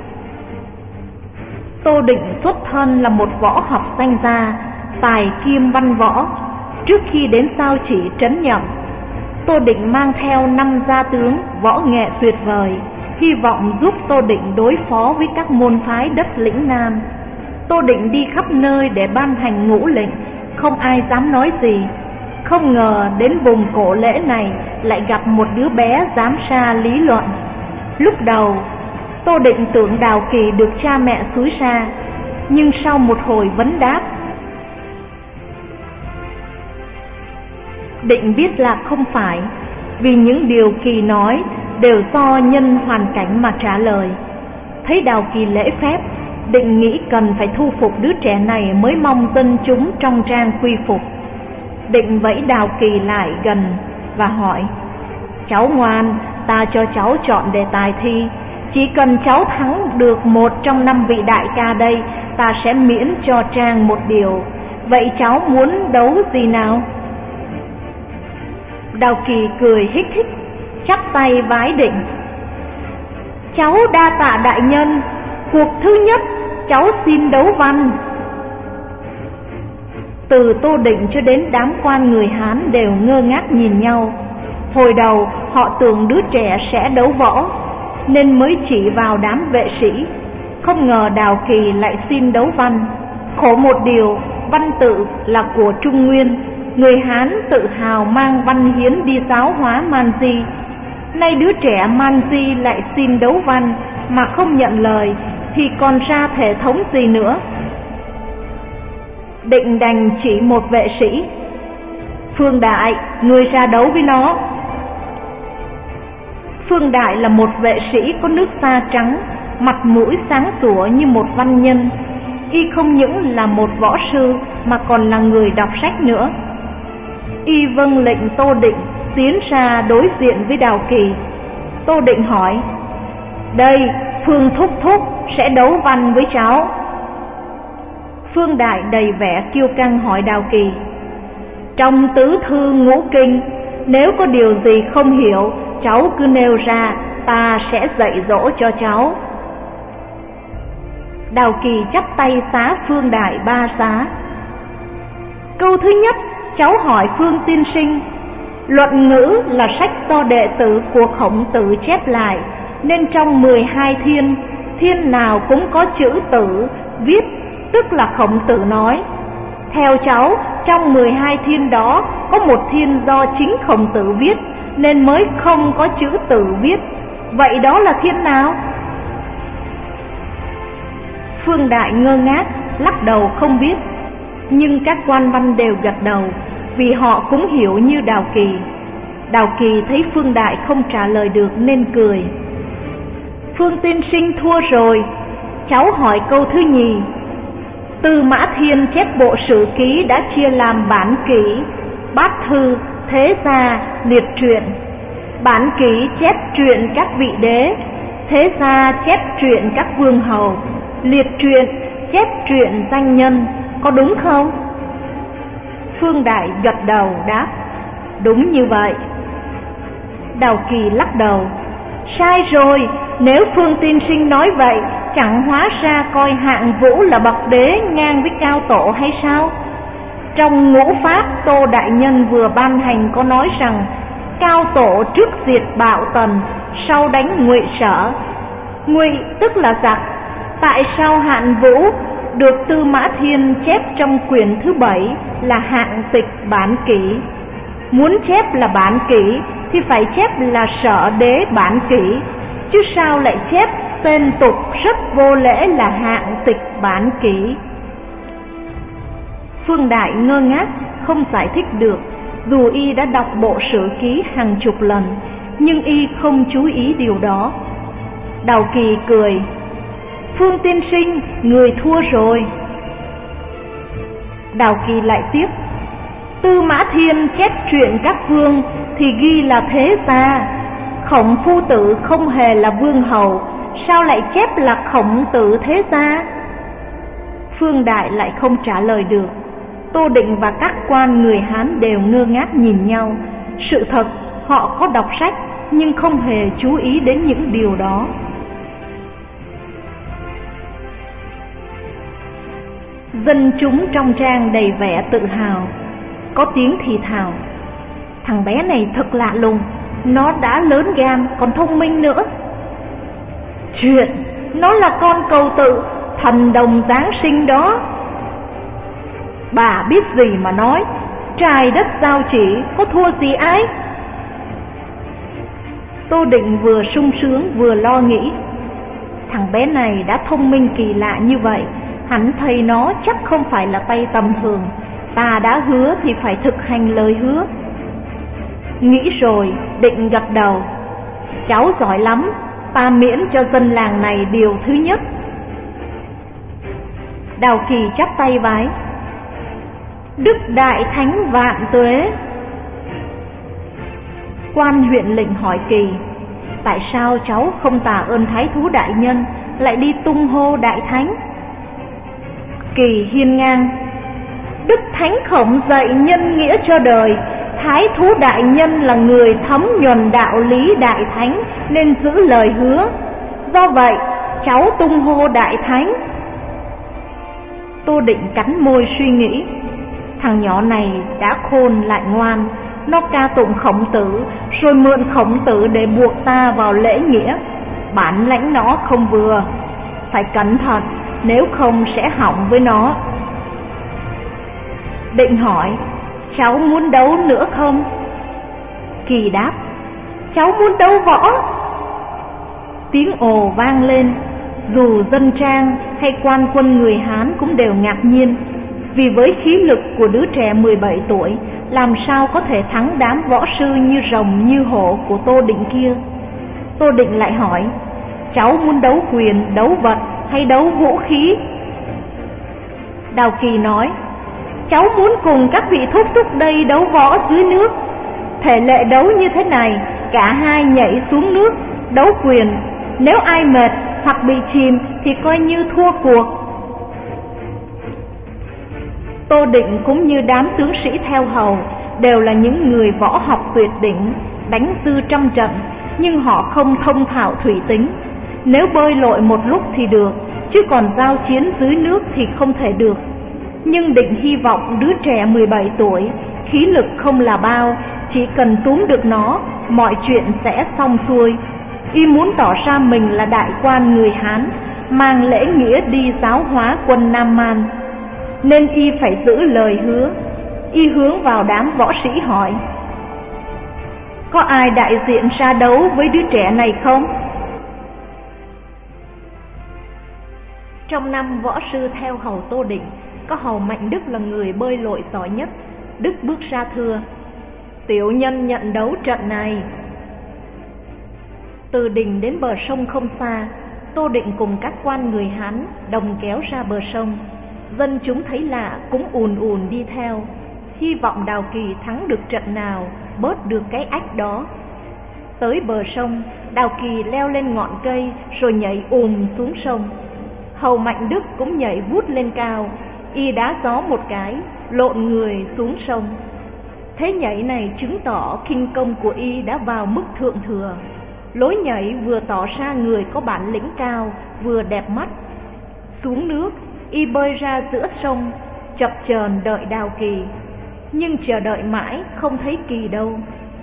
Tô Định xuất thân là một võ học danh gia, tài kiêm văn võ. Trước khi đến Sao Chỉ trấn Nhậm, Tô Định mang theo năm gia tướng võ nghệ tuyệt vời, hy vọng giúp Tô Định đối phó với các môn phái đất lĩnh Nam. Tô Định đi khắp nơi để ban hành ngũ lệnh, không ai dám nói gì. Không ngờ đến vùng Cổ Lễ này lại gặp một đứa bé dám ra lý luận. Lúc đầu Tô Định tưởng Đào Kỳ được cha mẹ xúi ra, nhưng sau một hồi vấn đáp, Định biết là không phải, vì những điều Kỳ nói đều do nhân hoàn cảnh mà trả lời. Thấy Đào Kỳ lễ phép, Định nghĩ cần phải thu phục đứa trẻ này mới mong dân chúng trong trang quy phục. Định vẫy Đào Kỳ lại gần và hỏi: Cháu ngoan, ta cho cháu chọn đề tài thi. Chỉ cần cháu thắng được một trong năm vị đại ca đây, ta sẽ miễn cho trang một điều. Vậy cháu muốn đấu gì nào? Đào Kỳ cười hích hích, chắp tay vái Định: Cháu đa tạ đại nhân, cuộc thứ nhất cháu xin đấu văn. Từ Tô Định cho đến đám quan người Hán đều ngơ ngác nhìn nhau. Hồi đầu họ tưởng đứa trẻ sẽ đấu võ, nên mới chỉ vào đám vệ sĩ. Không ngờ Đào Kỳ lại xin đấu văn. Khổ một điều, văn tự là của Trung Nguyên, người Hán tự hào mang văn hiến đi giáo hóa man di. Nay đứa trẻ man di lại xin đấu văn mà không nhận lời, thì còn ra thể thống gì nữa? Định đành chỉ một vệ sĩ: Phương Đại, người ra đấu với nó. Phương Đại là một vệ sĩ có nước da trắng, mặt mũi sáng sủa như một văn nhân. Y không những là một võ sư mà còn là người đọc sách nữa. Y vâng lệnh Tô Định tiến ra đối diện với Đào Kỳ. Tô Định hỏi: Đây, Phương Thúc Thúc sẽ đấu văn với cháu. Phương Đại đầy vẻ kiêu căng hỏi Đào Kỳ: Trong tứ thư ngũ kinh, nếu có điều gì không hiểu, cháu cứ nêu ra, ta sẽ dạy dỗ cho cháu. Đào Kỳ chắp tay xá Phương Đại ba xá. Câu thứ nhất, cháu hỏi Phương tiên sinh: Luận ngữ là sách do đệ tử của Khổng Tử chép lại, nên trong mười hai thiên, thiên nào cũng có chữ tử viết, tức là Khổng Tử nói. Theo cháu, trong mười hai thiên đó có một thiên do chính Khổng Tử viết, nên mới không có chữ tự viết. Vậy đó là thiên nào? Phương Đại ngơ ngác, lắc đầu không biết. Nhưng các quan văn đều gật đầu, vì họ cũng hiểu như Đào Kỳ. Đào Kỳ thấy Phương Đại không trả lời được nên cười. Phương tiên sinh thua rồi. Cháu hỏi câu thứ nhì. Tư Mã Thiên chép bộ sử ký đã chia làm bản kỷ, bát thư, thế gia, liệt truyện. Bản kỷ chép truyện các vị đế, thế gia chép truyện các vương hầu, liệt truyện chép truyện danh nhân, có đúng không? Phương Đại gật đầu đáp, đúng như vậy. Đào Kỳ lắc đầu, sai rồi, nếu Phương tiên sinh nói vậy, chẳng hóa ra coi Hạng Vũ là bậc đế ngang với Cao Tổ hay sao? Trong Ngũ Pháp, Tô Đại Nhân vừa ban hành có nói rằng Cao Tổ trước diệt Bạo Tần, sau đánh Ngụy Sở. Ngụy tức là giặc. Tại sao Hạng Vũ được Tư Mã Thiên chép trong quyển thứ bảy là hạng tịch bản kỷ? Muốn chép là bản kỷ thì phải chép là Sở Đế bản kỷ, chứ sao lại chép tên tục rất vô lễ là hạng tịch bản kỷ? Phương Đại ngơ ngác, không giải thích được. Dù y đã đọc bộ sử ký hàng chục lần, nhưng y không chú ý điều đó. Đào Kỳ cười, Phương tiên sinh, người thua rồi. Đào Kỳ lại tiếp, Tư Mã Thiên chép truyện các vương thì ghi là thế gia. Khổng phu tử không hề là vương hầu, sao lại chép là khổng tử thế gia? Phương Đại lại không trả lời được. Tô Định và các quan người Hán đều ngơ ngác nhìn nhau. Sự thật, họ có đọc sách nhưng không hề chú ý đến những điều đó. Dân chúng trong trang đầy vẻ tự hào. Có tiếng thì thào, thằng bé này thật lạ lùng, nó đã lớn gan còn thông minh nữa. Chuyện, nó là con Cầu Tự, thần đồng Giáng sinh đó. Bà biết gì mà nói, trời đất giao chỉ, có thua gì ai? Tô Định vừa sung sướng vừa lo nghĩ, thằng bé này đã thông minh kỳ lạ như vậy, hắn thấy nó chắc không phải là tay tầm thường. Ta đã hứa thì phải thực hành lời hứa. Nghĩ rồi, Định gật đầu, cháu giỏi lắm, ta miễn cho dân làng này điều thứ nhất. Đào Kỳ chắp tay vái, Đức Đại Thánh vạn tuế. Quan huyện lệnh hỏi Kỳ, tại sao cháu không tạ ơn Thái thú đại nhân, lại đi tung hô Đại Thánh? Kỳ hiên ngang, Đức Thánh Khổng dạy nhân nghĩa cho đời, Thái thú đại nhân là người thấm nhuần đạo lý Đại Thánh nên giữ lời hứa. Do vậy, cháu tung hô Đại Thánh. Tô Định cắn môi suy nghĩ, thằng nhỏ này đã khôn lại ngoan, nó ca tụng Khổng Tử rồi mượn Khổng Tử để buộc ta vào lễ nghĩa. Bản lãnh nó không vừa, phải cẩn thận, nếu không sẽ hỏng với nó. Định hỏi, cháu muốn đấu nữa không? Kỳ đáp, cháu muốn đấu võ. Tiếng ồ vang lên, dù dân trang hay quan quân người Hán cũng đều ngạc nhiên, vì với khí lực của đứa trẻ mười bảy tuổi, làm sao có thể thắng đám võ sư như rồng như hổ của Tô Định kia. Tô Định lại hỏi, cháu muốn đấu quyền, đấu vật hay đấu vũ khí? Đào Kỳ nói, cháu muốn cùng các vị thúc thúc đây đấu võ dưới nước. Thể lệ đấu như thế này, cả hai nhảy xuống nước, đấu quyền. Nếu ai mệt hoặc bị chìm thì coi như thua cuộc. Tô Định cũng như đám tướng sĩ theo hầu đều là những người võ học tuyệt đỉnh, đánh tư trăm trận, nhưng họ không thông thạo thủy tính. Nếu bơi lội một lúc thì được, chứ còn giao chiến dưới nước thì không thể được. Nhưng Định hy vọng đứa trẻ mười bảy tuổi, khí lực không là bao, chỉ cần túm được nó, mọi chuyện sẽ xong xuôi. Y muốn tỏ ra mình là đại quan người Hán, mang lễ nghĩa đi giáo hóa quân Nam Man, nên y phải giữ lời hứa. Y hướng vào đám võ sĩ hỏi, Có ai đại diện ra đấu với đứa trẻ này không? Trong năm võ sư theo hầu Tô Định, có hầu Mạnh Đức là người bơi lội giỏi nhất. Đức bước ra thưa: tiểu nhân nhận đấu trận này. Từ đình đến bờ sông không xa, Tô Định cùng các quan người Hán đồng kéo ra bờ sông. Dân chúng thấy lạ cũng ùn ùn đi theo, hy vọng Đào Kỳ thắng được trận nào, bớt được cái ách đó. Tới bờ sông, Đào Kỳ leo lên ngọn cây rồi nhảy ùm xuống sông. Hầu Mạnh Đức cũng nhảy vút lên cao, y đá gió một cái, lộn người xuống sông. Thế nhảy này chứng tỏ khinh công của y đã vào mức thượng thừa. Lối nhảy vừa tỏ ra người có bản lĩnh cao, vừa đẹp mắt. Xuống nước, y bơi ra giữa sông, chập chờn đợi Đào Kỳ, nhưng chờ đợi mãi không thấy Kỳ đâu.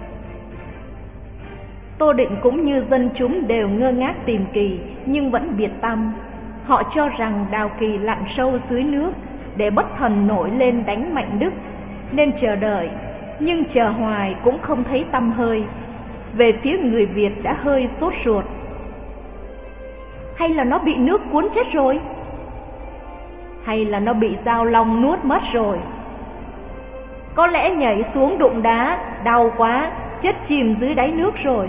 Tô Định cũng như dân chúng đều ngơ ngác tìm Kỳ, nhưng vẫn biệt tăm. Họ cho rằng Đào Kỳ lặn sâu dưới nước để bất thần nổi lên đánh Mạnh Đức, nên chờ đợi, nhưng chờ hoài cũng không thấy tăm hơi. Về phía người Việt đã hơi sốt ruột. Hay là nó bị nước cuốn chết rồi? Hay là nó bị Giao Long nuốt mất rồi? Có lẽ nhảy xuống đụng đá, đau quá, chết chìm dưới đáy nước rồi.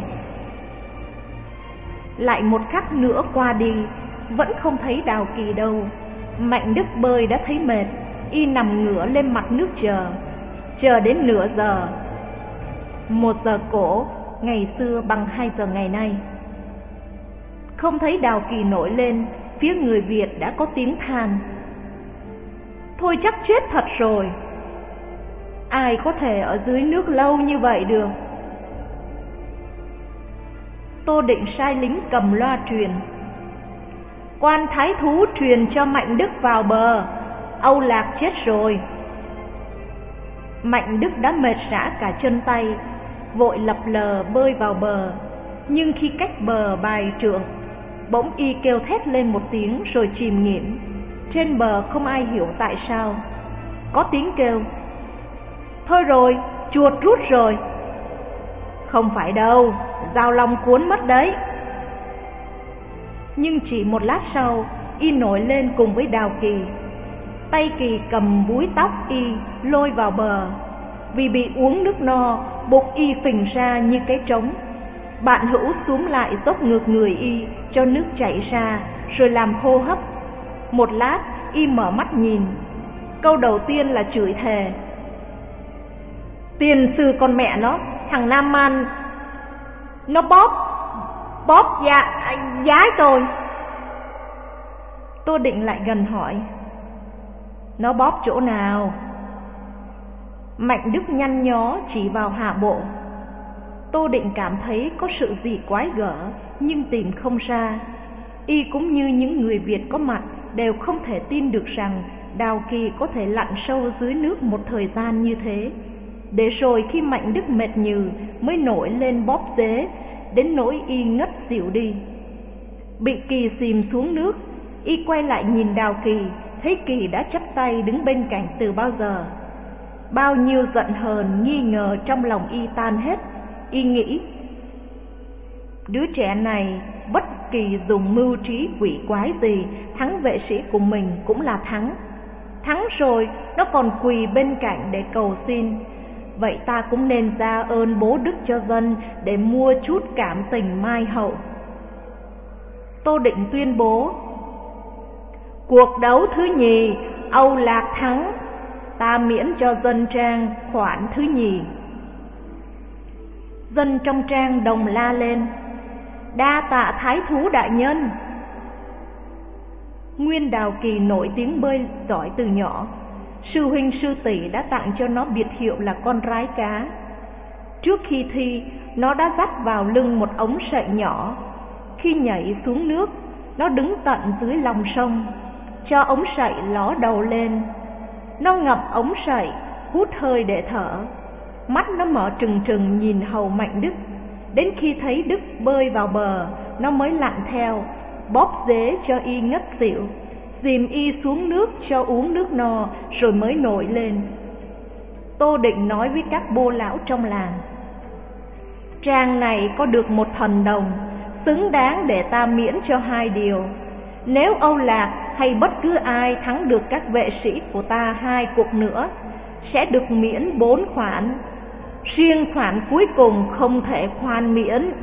Lại một khắc nữa qua đi, vẫn không thấy Đào Kỳ đâu. Mạnh Đức bơi đã thấy mệt, y nằm ngửa lên mặt nước chờ. Chờ đến nửa giờ, một giờ cổ ngày xưa bằng hai giờ ngày nay. Không thấy Đào Kỳ nổi lên, phía người Việt đã có tiếng than: thôi chắc chết thật rồi. Ai có thể ở dưới nước lâu như vậy được? Tô Định sai lính cầm loa truyền: quan thái thú truyền cho Mạnh Đức vào bờ, Âu Lạc chết rồi. Mạnh Đức đã mệt rã cả chân tay, vội lập lờ bơi vào bờ. Nhưng khi cách bờ vài trượng, bỗng y kêu thét lên một tiếng rồi chìm nghỉm. Trên bờ không ai hiểu tại sao. Có tiếng kêu: thôi rồi, chuột rút rồi. Không phải đâu, Giao Long cuốn mất đấy. Nhưng chỉ một lát sau, y nổi lên cùng với Đào Kỳ. Tay Kỳ cầm búi tóc y lôi vào bờ. Vì bị uống nước no, bụng y phình ra như cái trống. Bạn hữu xuống lại dốc ngược người y cho nước chảy ra, rồi làm hô hấp. Một lát y mở mắt nhìn. Câu đầu tiên là chửi thề: tiền sư con mẹ nó, thằng Nam Man nó bóp bóp dạ giái tôi. Tô Định lại gần hỏi: nó bóp chỗ nào? Mạnh Đức nhăn nhó chỉ vào hạ bộ. Tô Định cảm thấy có sự gì quái gở, nhưng tìm không ra. Y cũng như những người Việt có mặt đều không thể tin được rằng Đào Kỳ có thể lặn sâu dưới nước một thời gian như thế. Để rồi khi Mạnh Đức mệt nhừ mới nổi lên bóp dế, đến nỗi y ngất xỉu đi. Bị Kỳ xìm xuống nước, y quay lại nhìn Đào Kỳ, thấy Kỳ đã chắp tay đứng bên cạnh từ bao giờ. Bao nhiêu giận hờn nghi ngờ trong lòng y tan hết. Y nghĩ: đứa trẻ này bất kỳ dùng mưu trí quỷ quái gì, thắng vệ sĩ của mình cũng là thắng. Thắng rồi nó còn quỳ bên cạnh để cầu xin. Vậy ta cũng nên ra ơn bố đức cho dân để mua chút cảm tình mai hậu. Tô Định tuyên bố: cuộc đấu thứ nhì, Âu Lạc thắng, ta miễn cho dân trang khoản thứ nhì. Dân trong trang đồng la lên: đa tạ thái thú đại nhân. Nguyên Đào Kỳ nổi tiếng bơi giỏi từ nhỏ. Sư huynh sư tỷ đã tặng cho nó biệt hiệu là con rái cá. Trước khi thi, nó đã dắt vào lưng một ống sậy nhỏ. Khi nhảy xuống nước, nó đứng tận dưới lòng sông, cho ống sậy ló đầu lên. Nó ngậm ống sậy, hút hơi để thở. Mắt nó mở trừng trừng nhìn hầu Mạnh Đức. Đến khi thấy Đức bơi vào bờ, nó mới lặn theo, bóp dế cho y ngất xỉu, dìm y xuống nước cho uống nước no, rồi mới nổi lên. Tô Định nói với các bô lão trong làng: Trang này có được một thần đồng, xứng đáng để ta miễn cho hai điều. Nếu Âu Lạc hay bất cứ ai thắng được các vệ sĩ của ta hai cuộc nữa, sẽ được miễn bốn khoản. Riêng khoản cuối cùng không thể khoan miễn.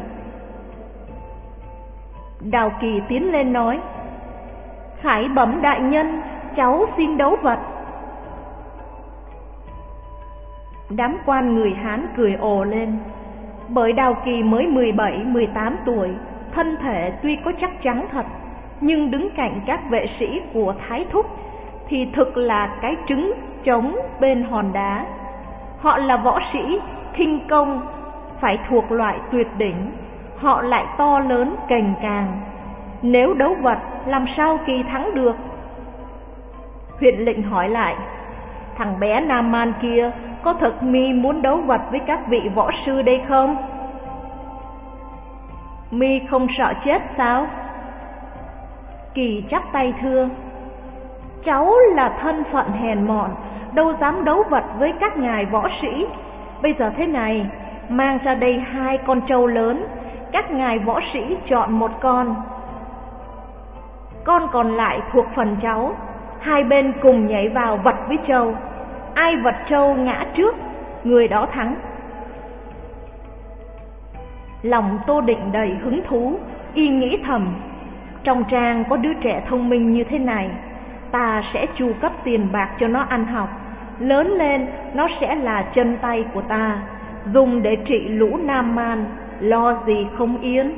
Đào Kỳ tiến lên nói: Khải bẩm đại nhân, cháu xin đấu vật. Đám quan người Hán cười ồ lên, bởi Đào Kỳ mới mười bảy mười tám tuổi, thân thể tuy có chắc chắn thật, nhưng đứng cạnh các vệ sĩ của Thái Thúc thì thực là cái trứng trống bên hòn đá. Họ là võ sĩ khinh công, phải thuộc loại tuyệt đỉnh, họ lại to lớn cành càng. Nếu đấu vật làm sao Kỳ thắng được? Huyện lệnh hỏi lại: Thằng bé Nam Man kia có thật mi muốn đấu vật với các vị võ sư đây không? Mi không sợ chết sao? Kỳ chắp tay thưa: Cháu là thân phận hèn mọn, đâu dám đấu vật với các ngài võ sĩ. Bây giờ thế này, mang ra đây hai con trâu lớn, các ngài võ sĩ chọn một con, con còn lại thuộc phần cháu. Hai bên cùng nhảy vào vật với trâu, ai vật trâu ngã trước, người đó thắng. Lòng Tô Định đầy hứng thú, y nghĩ thầm: trong Trang có đứa trẻ thông minh như thế này, ta sẽ chu cấp tiền bạc cho nó ăn học, lớn lên nó sẽ là chân tay của ta, dùng để trị lũ Nam Man, lo gì không yên.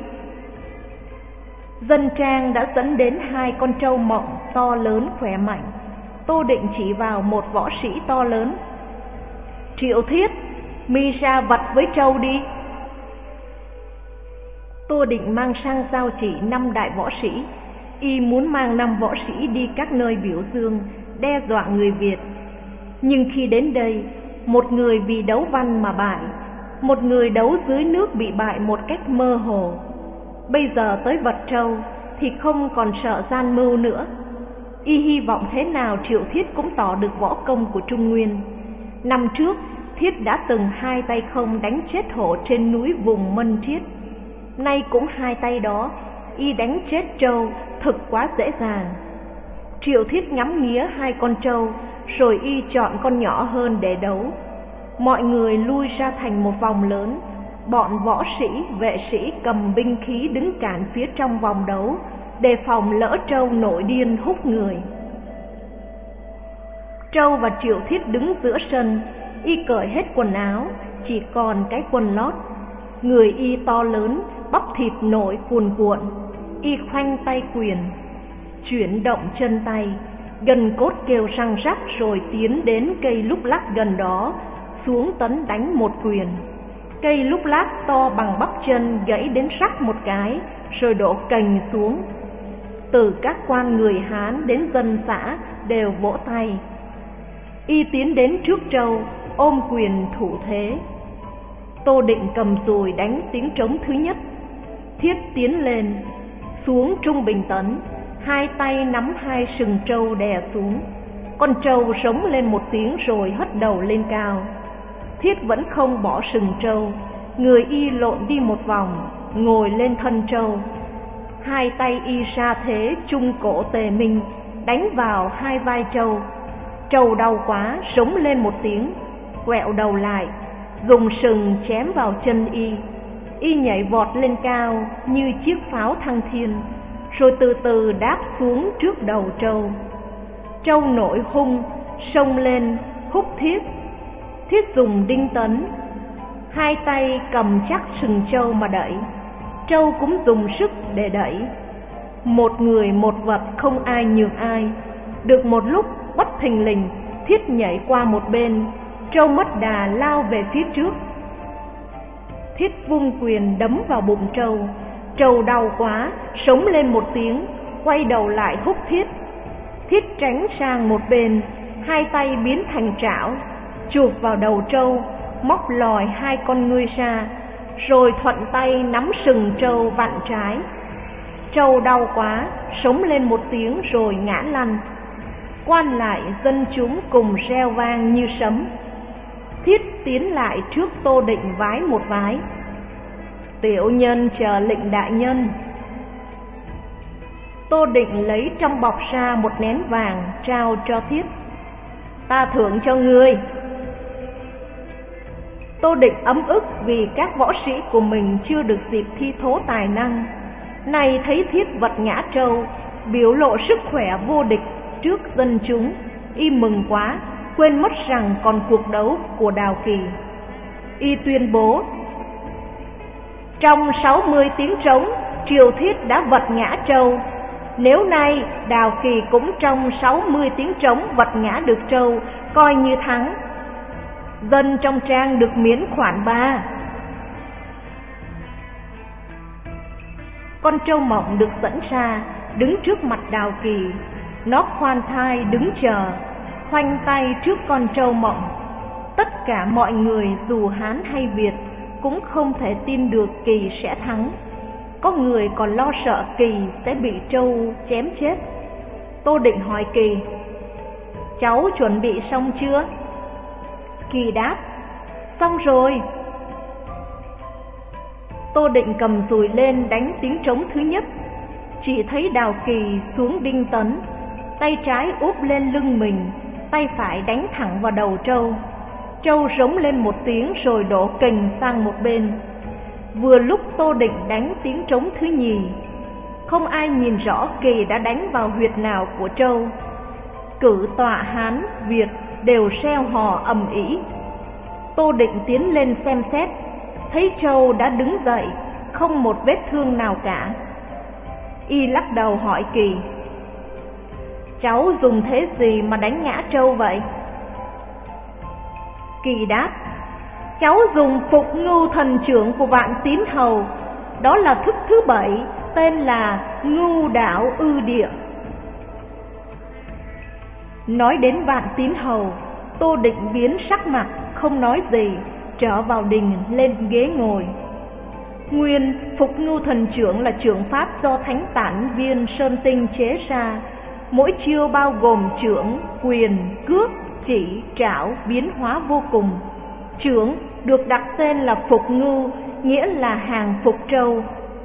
Dân Trang đã dẫn đến hai con trâu mộng to lớn khỏe mạnh. Tô Định chỉ vào một võ sĩ to lớn: Triệu Thiết, mi ra vật với trâu đi. Tô Định mang sang giao chỉ năm đại võ sĩ, y muốn mang năm võ sĩ đi các nơi biểu dương, đe dọa người Việt. Nhưng khi đến đây, một người vì đấu văn mà bại, một người đấu dưới nước bị bại một cách mơ hồ. Bây giờ tới vật trâu thì không còn sợ gian mưu nữa. Y hy vọng thế nào Triệu Thiết cũng tỏ được võ công của Trung Nguyên. Năm trước, Thiết đã từng hai tay không đánh chết hổ trên núi vùng Mân Triết. Nay cũng hai tay đó, y đánh chết trâu thực quá dễ dàng. Triệu Thiết ngắm nghía hai con trâu, rồi y chọn con nhỏ hơn để đấu. Mọi người lui ra thành một vòng lớn, bọn võ sĩ, vệ sĩ cầm binh khí đứng cản phía trong vòng đấu, đề phòng lỡ trâu nổi điên húc người. Trâu và Triệu Thiết đứng giữa sân, y cởi hết quần áo, chỉ còn cái quần lót. Người y to lớn, bắp thịt nổi cuồn cuộn, y khoanh tay quyền, chuyển động chân tay, gân cốt kêu răng rắc, rồi tiến đến cây lúc lắc gần đó, xuống tấn đánh một quyền. Cây lúc lắc to bằng bắp chân gãy đến rắc một cái, rồi đổ cành xuống. Từ các quan người Hán đến dân xã đều vỗ tay. Y tiến đến trước trâu, ôm quyền thủ thế. Tô Định cầm dùi đánh tiếng trống thứ nhất. Thiết tiến lên, xuống trung bình tấn, hai tay nắm hai sừng trâu đè xuống. Con trâu rống lên một tiếng rồi hất đầu lên cao. Thiết vẫn không bỏ sừng trâu, người y lộn đi một vòng, ngồi lên thân trâu. Hai tay y ra thế trung cổ tề minh, đánh vào hai vai trâu. Trâu đau quá, rống lên một tiếng, quẹo đầu lại, dùng sừng chém vào chân y. Y nhảy vọt lên cao như chiếc pháo thăng thiên, rồi từ từ đáp xuống trước đầu trâu. Trâu nổi hung, xông lên húc Thiết. Thiết dùng đinh tấn, hai tay cầm chắc sừng trâu mà đẩy. Trâu cũng dùng sức để đẩy. Một người một vật không ai nhường ai. Được một lúc, bất thình lình, Thiết nhảy qua một bên, trâu mất đà lao về phía trước. Thiết vung quyền đấm vào bụng trâu. Trâu đau quá, sống lên một tiếng, quay đầu lại húc Thiết. Thiết tránh sang một bên, hai tay biến thành trảo, chụp vào đầu trâu, móc lòi hai con ngươi ra, rồi thuận tay nắm sừng trâu vặn trái. Trâu đau quá, sống lên một tiếng rồi ngã lăn. Quan lại dân chúng cùng reo vang như sấm. Thiết tiến lại trước Tô Định vái một vái. Tiểu nhân chờ lệnh đại nhân. Tô Định lấy trong bọc ra một nén vàng trao cho Thiết. Ta thưởng cho ngươi. Tô Định ấm ức vì các võ sĩ của mình chưa được dịp thi thố tài năng. Nay thấy Thiết vật ngã trâu, biểu lộ sức khỏe vô địch trước dân chúng, y mừng quá, quên mất rằng còn cuộc đấu của Đào Kỳ. Y tuyên bố: trong sáu mươi tiếng trống, Triều Thiết đã vật ngã trâu. Nếu nay Đào Kỳ cũng trong sáu mươi tiếng trống vật ngã được trâu, coi như thắng. Dân trong trang được miễn khoản ba. Con trâu mộng được dẫn ra, đứng trước mặt Đào Kỳ. Nó khoan thai đứng chờ, khoanh tay trước con trâu mộng. Tất cả mọi người dù Hán hay Việt cũng không thể tin được Kỳ sẽ thắng. Có người còn lo sợ Kỳ sẽ bị trâu chém chết. Tô Định hỏi Kỳ: cháu chuẩn bị xong chưa? Kỳ đáp: xong rồi. Tô Định cầm dùi lên đánh tiếng trống thứ nhất. Chỉ thấy Đào Kỳ xuống đinh tấn, tay trái úp lên lưng mình, tay phải đánh thẳng vào đầu trâu. Trâu rống lên một tiếng rồi đổ kềnh sang một bên. Vừa lúc Tô Định đánh tiếng trống thứ nhì, không ai nhìn rõ Kỳ đã đánh vào huyệt nào của trâu. Cử tọa Hán, Việt đều reo hò ầm ĩ. Tô Định tiến lên xem xét, thấy trâu đã đứng dậy, không một vết thương nào cả. Y lắc đầu hỏi Kỳ: cháu dùng thế gì mà đánh ngã trâu vậy? Kỳ đáp: cháu dùng Phục Ngưu Thần Trưởng của Vạn Tín Hầu. Đó là thức thứ bảy, tên là Ngưu Đảo Ư Địa. Nói đến Vạn Tín Hầu, Tô Định biến sắc mặt, không nói gì, trở vào đình lên ghế ngồi. Nguyên Phục Ngưu Thần Trưởng là trưởng pháp do Thánh Tản Viên Sơn Tinh chế ra. Mỗi chiêu bao gồm chưởng, quyền, cước, chỉ, trảo biến hóa vô cùng. Chưởng được đặt tên là Phục Ngưu, nghĩa là hàng phục trâu.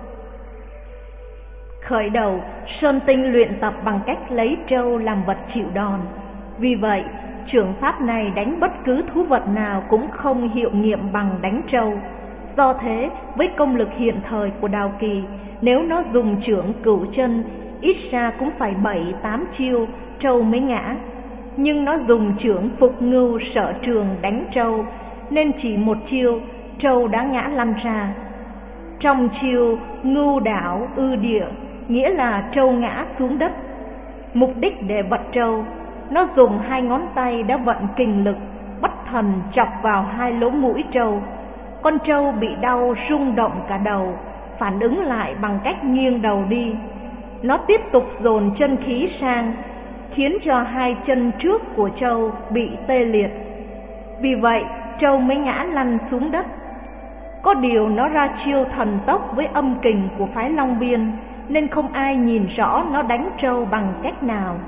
Khởi đầu, Sơn Tinh luyện tập bằng cách lấy trâu làm vật chịu đòn. Vì vậy, chưởng pháp này đánh bất cứ thú vật nào cũng không hiệu nghiệm bằng đánh trâu. Do thế, với công lực hiện thời của Đào Kỳ, nếu nó dùng chưởng Cửu Chân, ít ra cũng phải bảy tám chiêu trâu mới ngã. Nhưng nó dùng chưởng Phục Ngưu Sở Trường đánh trâu, nên chỉ một chiêu trâu đã ngã lăn ra. Trong chiêu Ngưu Đảo Ư Địa, nghĩa là trâu ngã xuống đất. Mục đích để vật trâu, nó dùng hai ngón tay đã vận kình lực bất thần chọc vào hai lỗ mũi trâu. Con trâu bị đau rung động cả đầu, phản ứng lại bằng cách nghiêng đầu đi. Nó tiếp tục dồn chân khí sang, khiến cho hai chân trước của trâu bị tê liệt. Vì vậy, trâu mới ngã lăn xuống đất. Có điều nó ra chiêu thần tốc với âm kình của phái Long Biên, nên không ai nhìn rõ nó đánh trâu bằng cách nào.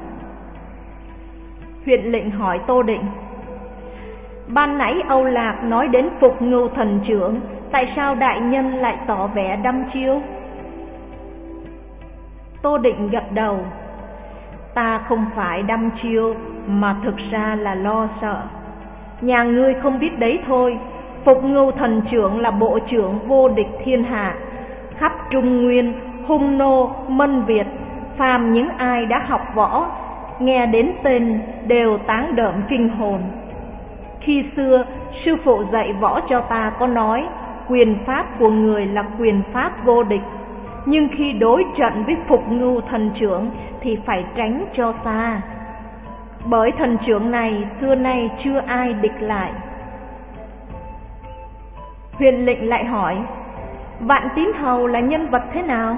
Huyện lệnh hỏi Tô Định: ban nãy Âu Lạc nói đến Phục Ngưu Thần Trưởng, tại sao đại nhân lại tỏ vẻ đăm chiêu? Tô Định gật đầu: ta không phải đăm chiêu, mà thực ra là lo sợ. Nhà ngươi không biết đấy thôi, Phục Ngưu Thần Trưởng là bộ trưởng vô địch thiên hạ. Khắp Trung Nguyên, hung nô, mân Việt, phàm những ai đã học võ, nghe đến tên đều táng đởm kinh hồn. Khi xưa, sư phụ dạy võ cho ta có nói, quyền pháp của người là quyền pháp vô địch. Nhưng khi đối trận với Phục Ngưu Thần Trưởng thì phải tránh cho xa. Bởi thần trưởng này xưa nay chưa ai địch lại. Huyền lệnh lại hỏi: Vạn Tín Hầu là nhân vật thế nào?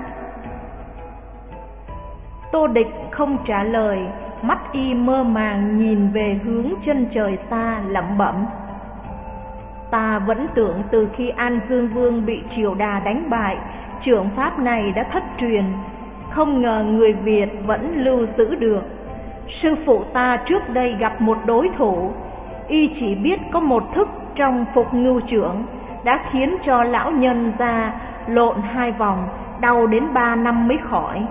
Tô Địch không trả lời, mắt y mơ màng nhìn về hướng chân trời xa, lẩm bẩm: ta vẫn tưởng từ khi An Dương Vương bị Triều Đà đánh bại, trưởng pháp này đã thất truyền, không ngờ người Việt vẫn lưu giữ được. Sư phụ ta trước đây gặp một đối thủ, y chỉ biết có một thức trong Phục Ngưu Trưởng, đã khiến cho lão nhân ra lộn hai vòng, đau đến ba năm mới khỏi.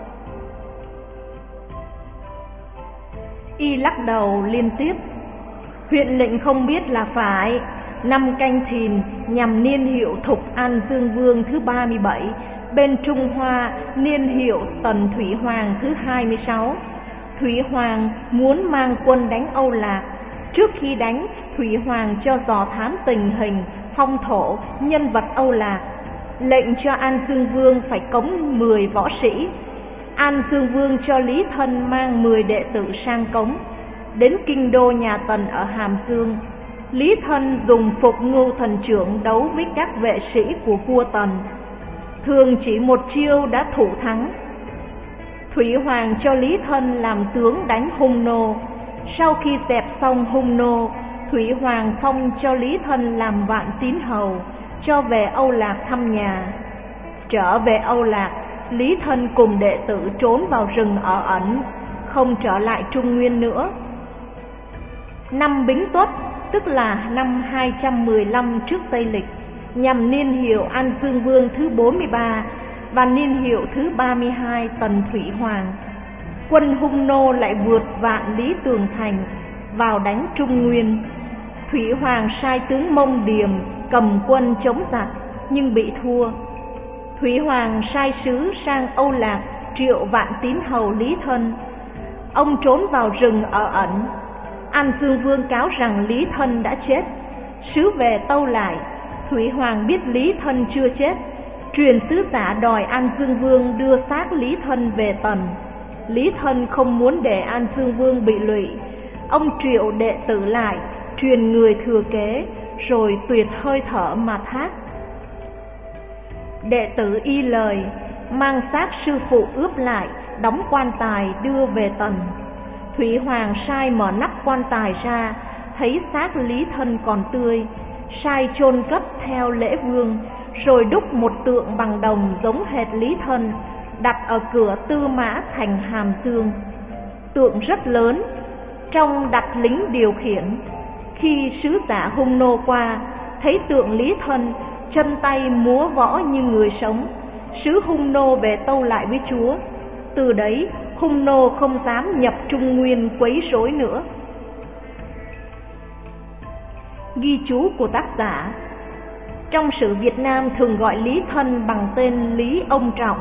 Y lắc đầu liên tiếp. Huyện lệnh không biết là phải. Năm Canh Thìn nhằm niên hiệu Thục An Dương Vương thứ ba mươi bảy, bên Trung Hoa niên hiệu Tần Thủy Hoàng thứ hai mươi sáu. Thủy Hoàng muốn mang quân đánh Âu Lạc. Trước khi đánh, Thủy Hoàng cho dò thám tình hình, phong thổ, nhân vật Âu Lạc, lệnh cho An Dương Vương phải cống mười võ sĩ. An Dương Vương cho Lý Thân mang mười đệ tử sang cống. Đến kinh đô nhà Tần ở Hàm Dương, Lý Thân dùng Phục Ngưu Thần Trưởng đấu với các vệ sĩ của vua Tần, thường chỉ một chiêu đã thủ thắng. Thủy Hoàng cho Lý Thân làm tướng đánh Hung Nô. Sau khi dẹp xong Hung Nô, Thủy Hoàng phong cho Lý Thân làm Vạn Tín Hầu, cho về Âu Lạc thăm nhà. Trở về Âu Lạc, Lý Thân cùng đệ tử trốn vào rừng ở ẩn, không trở lại Trung Nguyên nữa. Năm Bính Tuất, tức là năm hai trăm mười lăm trước Tây Lịch, nhằm niên hiệu An Dương Vương thứ bốn mươi ba và niên hiệu thứ ba mươi hai Tần Thủy Hoàng, quân Hung Nô lại vượt Vạn Lý Tường Thành vào đánh Trung Nguyên. Thủy Hoàng sai tướng Mông Điềm cầm quân chống giặc nhưng bị thua. Thủy Hoàng sai sứ sang Âu Lạc triệu Vạn Tín Hầu Lý Thân. Ông trốn vào rừng ở ẩn. An Dương Vương cáo rằng Lý Thân đã chết. Sứ về tâu lại. Thủy Hoàng biết Lý Thân chưa chết, truyền sứ giả đòi An Dương Vương đưa xác Lý Thân về Tần. Lý Thân không muốn để An Dương Vương bị lụy. Ông triệu đệ tử lại, truyền người thừa kế, rồi tuyệt hơi thở mà thác. Đệ tử y lời, mang xác sư phụ ướp lại, đóng quan tài đưa về Tần. Thủy Hoàng sai mở nắp quan tài ra, thấy xác Lý Thân còn tươi, sai chôn cất theo lễ vương, rồi đúc một tượng bằng đồng giống hệt Lý Thân, đặt ở cửa Tư Mã thành Hàm Dương. Tượng rất lớn, trong đặt lính điều khiển. Khi sứ giả Hung Nô qua, thấy tượng Lý Thân, chân tay múa võ như người sống. Sứ Hung Nô về tâu lại với chúa. Từ đấy Hung Nô không dám nhập Trung Nguyên quấy rối nữa. Ghi chú của tác giả: trong sử Việt Nam thường gọi Lý Thân bằng tên Lý Ông Trọng.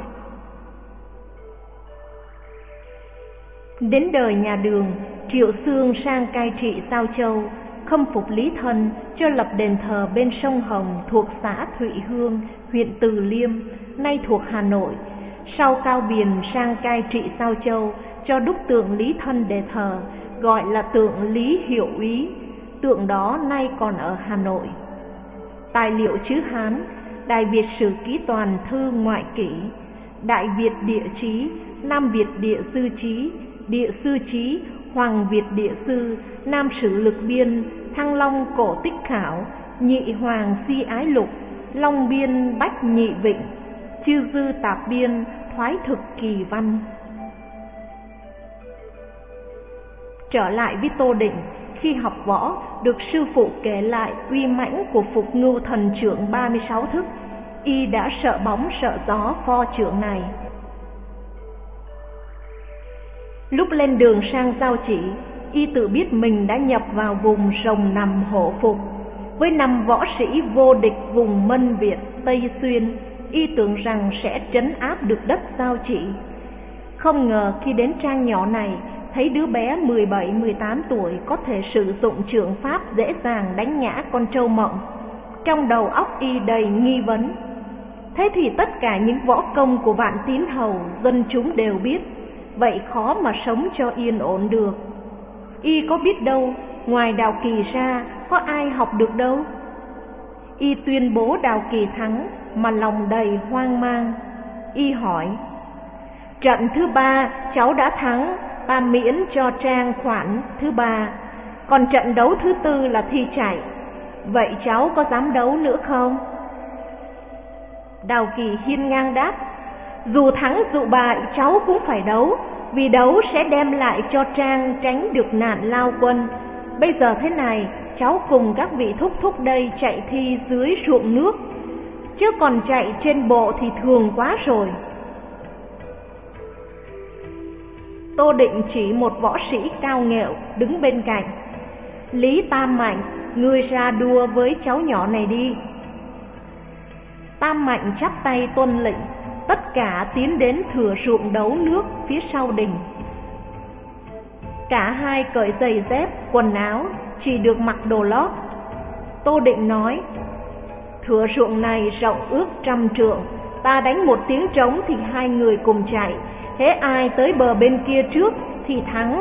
Đến đời nhà Đường, Triệu Xương sang cai trị Giao Châu, khâm phục Lý Thân, cho lập đền thờ bên sông Hồng thuộc xã Thụy Hương, huyện Từ Liêm, nay thuộc Hà Nội. Sau Cao Biền sang cai trị Giao Châu, cho đúc tượng Lý Thân để thờ, gọi là tượng Lý Hiệu Úy. Tượng đó nay còn ở Hà Nội. Tài liệu chữ Hán: Đại Việt Sử Ký Toàn Thư Ngoại Kỷ, Đại Việt Địa Chí, Nam Việt Địa Sư Chí, Địa Sư Chí, Hoàng Việt Địa Sư, Nam Sử Lực Biên, Thăng Long Cổ Tích Khảo, Nhị Hoàng Si Ái Lục, Long Biên Bách Nhị Vịnh, Chiêu Dư Tạp Biên, Thoái Thực Kỳ Văn. Trở lại với Tô Định, khi học võ, được sư phụ kể lại uy mãnh của Phục Ngưu Thần Trưởng ba mươi sáu thức, y đã sợ bóng sợ gió pho trưởng này. Lúc lên đường sang Giao Chỉ, y tự biết mình đã nhập vào vùng rồng nằm hổ phục. Với năm võ sĩ vô địch vùng Mân Việt, Tây Xuyên, y tưởng rằng sẽ trấn áp được đất Giao Chỉ. Không ngờ khi đến trang nhỏ này, thấy đứa bé mười bảy mười tám tuổi có thể sử dụng trượng pháp dễ dàng đánh ngã con trâu mộng. Trong đầu óc y đầy nghi vấn. Thế thì tất cả những võ công của Vạn Tín Hầu dân chúng đều biết, vậy khó mà sống cho yên ổn được. Y có biết đâu, ngoài Đào Kỳ ra có ai học được đâu. Y tuyên bố Đào Kỳ thắng mà lòng đầy hoang mang. Y hỏi: trận thứ ba cháu đã thắng, ta miễn cho trang khoản thứ ba, còn trận đấu thứ tư là thi chạy, vậy cháu có dám đấu nữa không? Đào Kỳ hiên ngang đáp: dù thắng dù bại cháu cũng phải đấu, vì đấu sẽ đem lại cho trang tránh được nạn lao quân. Bây giờ thế này, cháu cùng các vị thúc thúc đây chạy thi dưới ruộng nước. chứ còn chạy trên bộ thì thường quá rồi. Tô Định chỉ một võ sĩ cao nghệu đứng bên cạnh. Lý Tam Mạnh, ngươi ra đua với cháu nhỏ này đi. Tam Mạnh chắp tay tuân lệnh, tất cả tiến đến thửa ruộng đấu nước phía sau đình. Cả hai cởi giày dép, quần áo, chỉ được mặc đồ lót. Tô Định nói, thửa ruộng này rộng ước trăm trượng, ta đánh một tiếng trống thì hai người cùng chạy, hễ ai tới bờ bên kia trước thì thắng.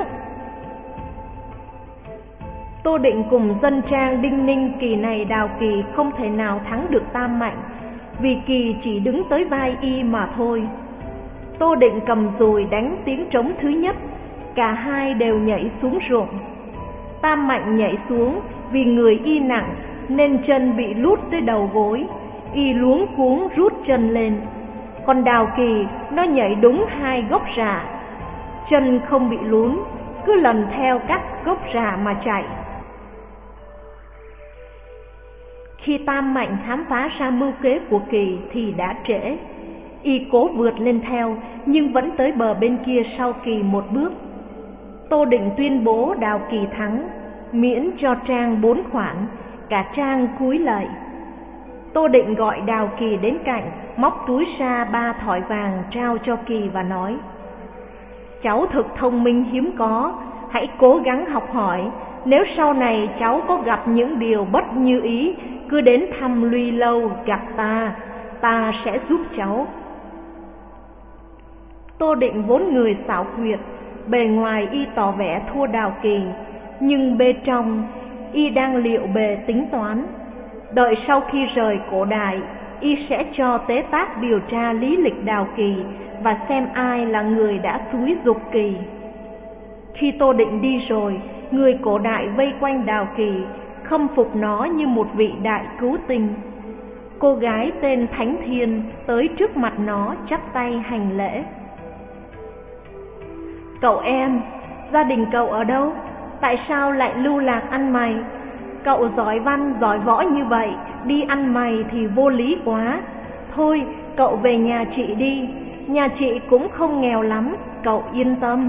Tô Định cùng dân trang đinh ninh kỳ này Đào Kỳ không thể nào thắng được Tam Mạnh, vì Kỳ chỉ đứng tới vai y mà thôi. Tô Định cầm dùi đánh tiếng trống thứ nhất, cả hai đều nhảy xuống ruộng. Tam Mạnh nhảy xuống vì người y nặng nên chân bị lút tới đầu gối, y luống cuống rút chân lên. Còn Đào Kỳ nó nhảy đúng hai gốc rạ, chân không bị lún, cứ lần theo các gốc rạ mà chạy. Khi Tam Mạnh khám phá ra mưu kế của Kỳ thì đã trễ. Y cố vượt lên theo nhưng vẫn tới bờ bên kia sau Kỳ một bước. Tô Định tuyên bố Đào Kỳ thắng, miễn cho Trang bốn khoản, cả Trang cúi lạy. Tô Định gọi Đào Kỳ đến cạnh, móc túi ra ba thỏi vàng trao cho Kỳ và nói, cháu thực thông minh hiếm có, hãy cố gắng học hỏi. Nếu sau này cháu có gặp những điều bất như ý, cứ đến thăm Luy Lâu gặp ta, ta sẽ giúp cháu. Tô Định vốn người xảo quyệt, bề ngoài y tỏ vẻ thua Đào Kỳ, nhưng bên trong y đang liệu bề tính toán. Đợi sau khi rời cổ đại, y sẽ cho tế tác điều tra lý lịch Đào Kỳ và xem ai là người đã xúi giục Kỳ. Khi Tô Định đi rồi, người cổ đại vây quanh Đào Kỳ, khâm phục nó như một vị đại cứu tinh. Cô gái tên Thánh Thiên tới trước mặt nó chắp tay hành lễ. Cậu em, gia đình cậu ở đâu? Tại sao lại lưu lạc ăn mày? Cậu giỏi văn, giỏi võ như vậy, đi ăn mày thì vô lý quá. Thôi, cậu về nhà chị đi, nhà chị cũng không nghèo lắm, cậu yên tâm.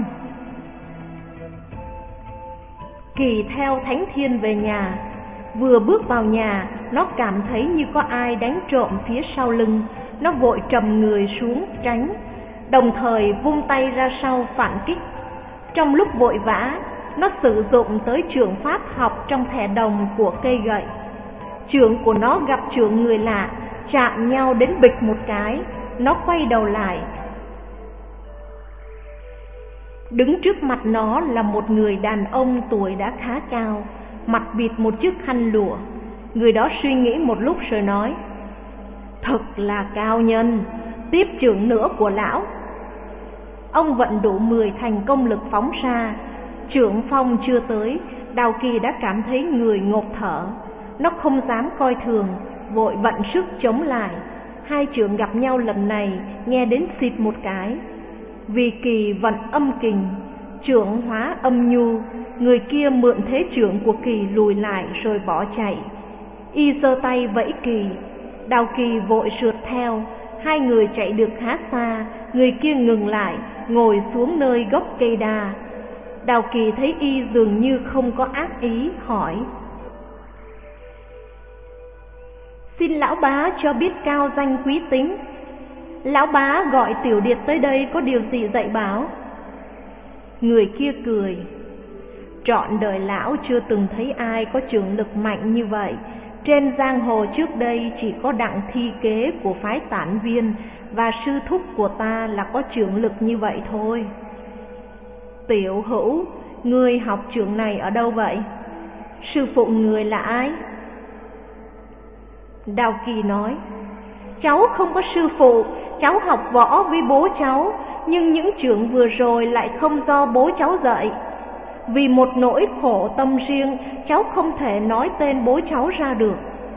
Kỳ theo Thánh Thiên về nhà. Vừa bước vào nhà, nó cảm thấy như có ai đánh trộm phía sau lưng. Nó vội trầm người xuống tránh, đồng thời vung tay ra sau phản kích. Trong lúc vội vã, nó sử dụng tới trường pháp học trong thẻ đồng của cây gậy. Trường của nó gặp trường người lạ, chạm nhau đến bịch một cái. Nó quay đầu lại. Đứng trước mặt nó là một người đàn ông tuổi đã khá cao, mặt bịt một chiếc khăn lụa. Người đó suy nghĩ một lúc rồi nói, thật là cao nhân, tiếp trưởng nữa của lão. Ông vận đủ mười thành công lực phóng ra. Trưởng phong chưa tới, Đào Kỳ đã cảm thấy người ngộp thở. Nó không dám coi thường, vội vận sức chống lại. Hai trưởng gặp nhau lần này, nghe đến xịt một cái. Vì Kỳ vận âm kình, trưởng hóa âm nhu, người kia mượn thế trưởng của Kỳ lùi lại rồi bỏ chạy. Y giơ tay vẫy Kỳ, Đào Kỳ vội rượt theo. Hai người chạy được khá xa, người kia ngừng lại, ngồi xuống nơi gốc cây đa. Đào Kỳ thấy y dường như không có ác ý, hỏi, xin lão bá cho biết cao danh quý tính. Lão bá gọi tiểu điệt tới đây có điều gì dạy bảo? Người kia cười, trọn đời lão chưa từng thấy ai có trưởng lực mạnh như vậy. Trên giang hồ trước đây chỉ có Đặng Thi Kế của phái Tản Viên và sư thúc của ta là có trưởng lực như vậy thôi. Tiểu Hữu, ngươi học trưởng này ở đâu vậy? Sư phụ người là ai? Đào Kỳ nói, cháu không có sư phụ, cháu học võ với bố cháu, nhưng những trưởng vừa rồi lại không do bố cháu dạy. Vì một nỗi khổ tâm riêng, cháu không thể nói tên bố cháu ra được.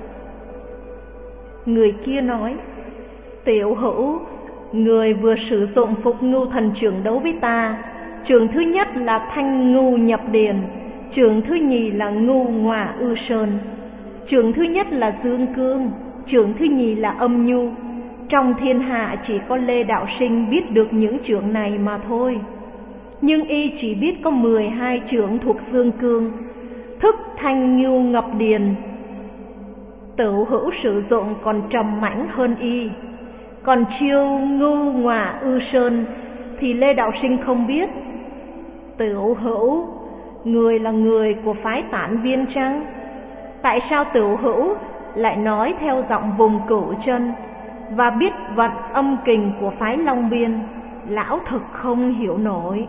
Người kia nói, Tiểu Hữu, người vừa sử dụng Phục Ngưu thần trưởng đấu với ta. Trưởng thứ nhất là Thanh Ngưu nhập điền, trưởng thứ nhì là Ngưu ngọa ư sơn. Trưởng thứ nhất là Dương Cương, chưởng thứ nhì là âm nhu. Trong thiên hạ chỉ có Lê Đạo Sinh biết được những chưởng này mà thôi. Nhưng y chỉ biết có mười hai chưởng thuộc dương cương, thức thanh nhu ngập điền. Tửu Hữu sử dụng còn trầm mãnh hơn y. Còn chiêu ngưu ngọa ư sơn thì Lê Đạo Sinh không biết. Tửu Hữu, người là người của phái Tản Viên chăng? Tại sao Tửu Hữu lại nói theo giọng vùng Cửu Chân và biết vận âm kình của phái Long Biên? Lão thực không hiểu nổi.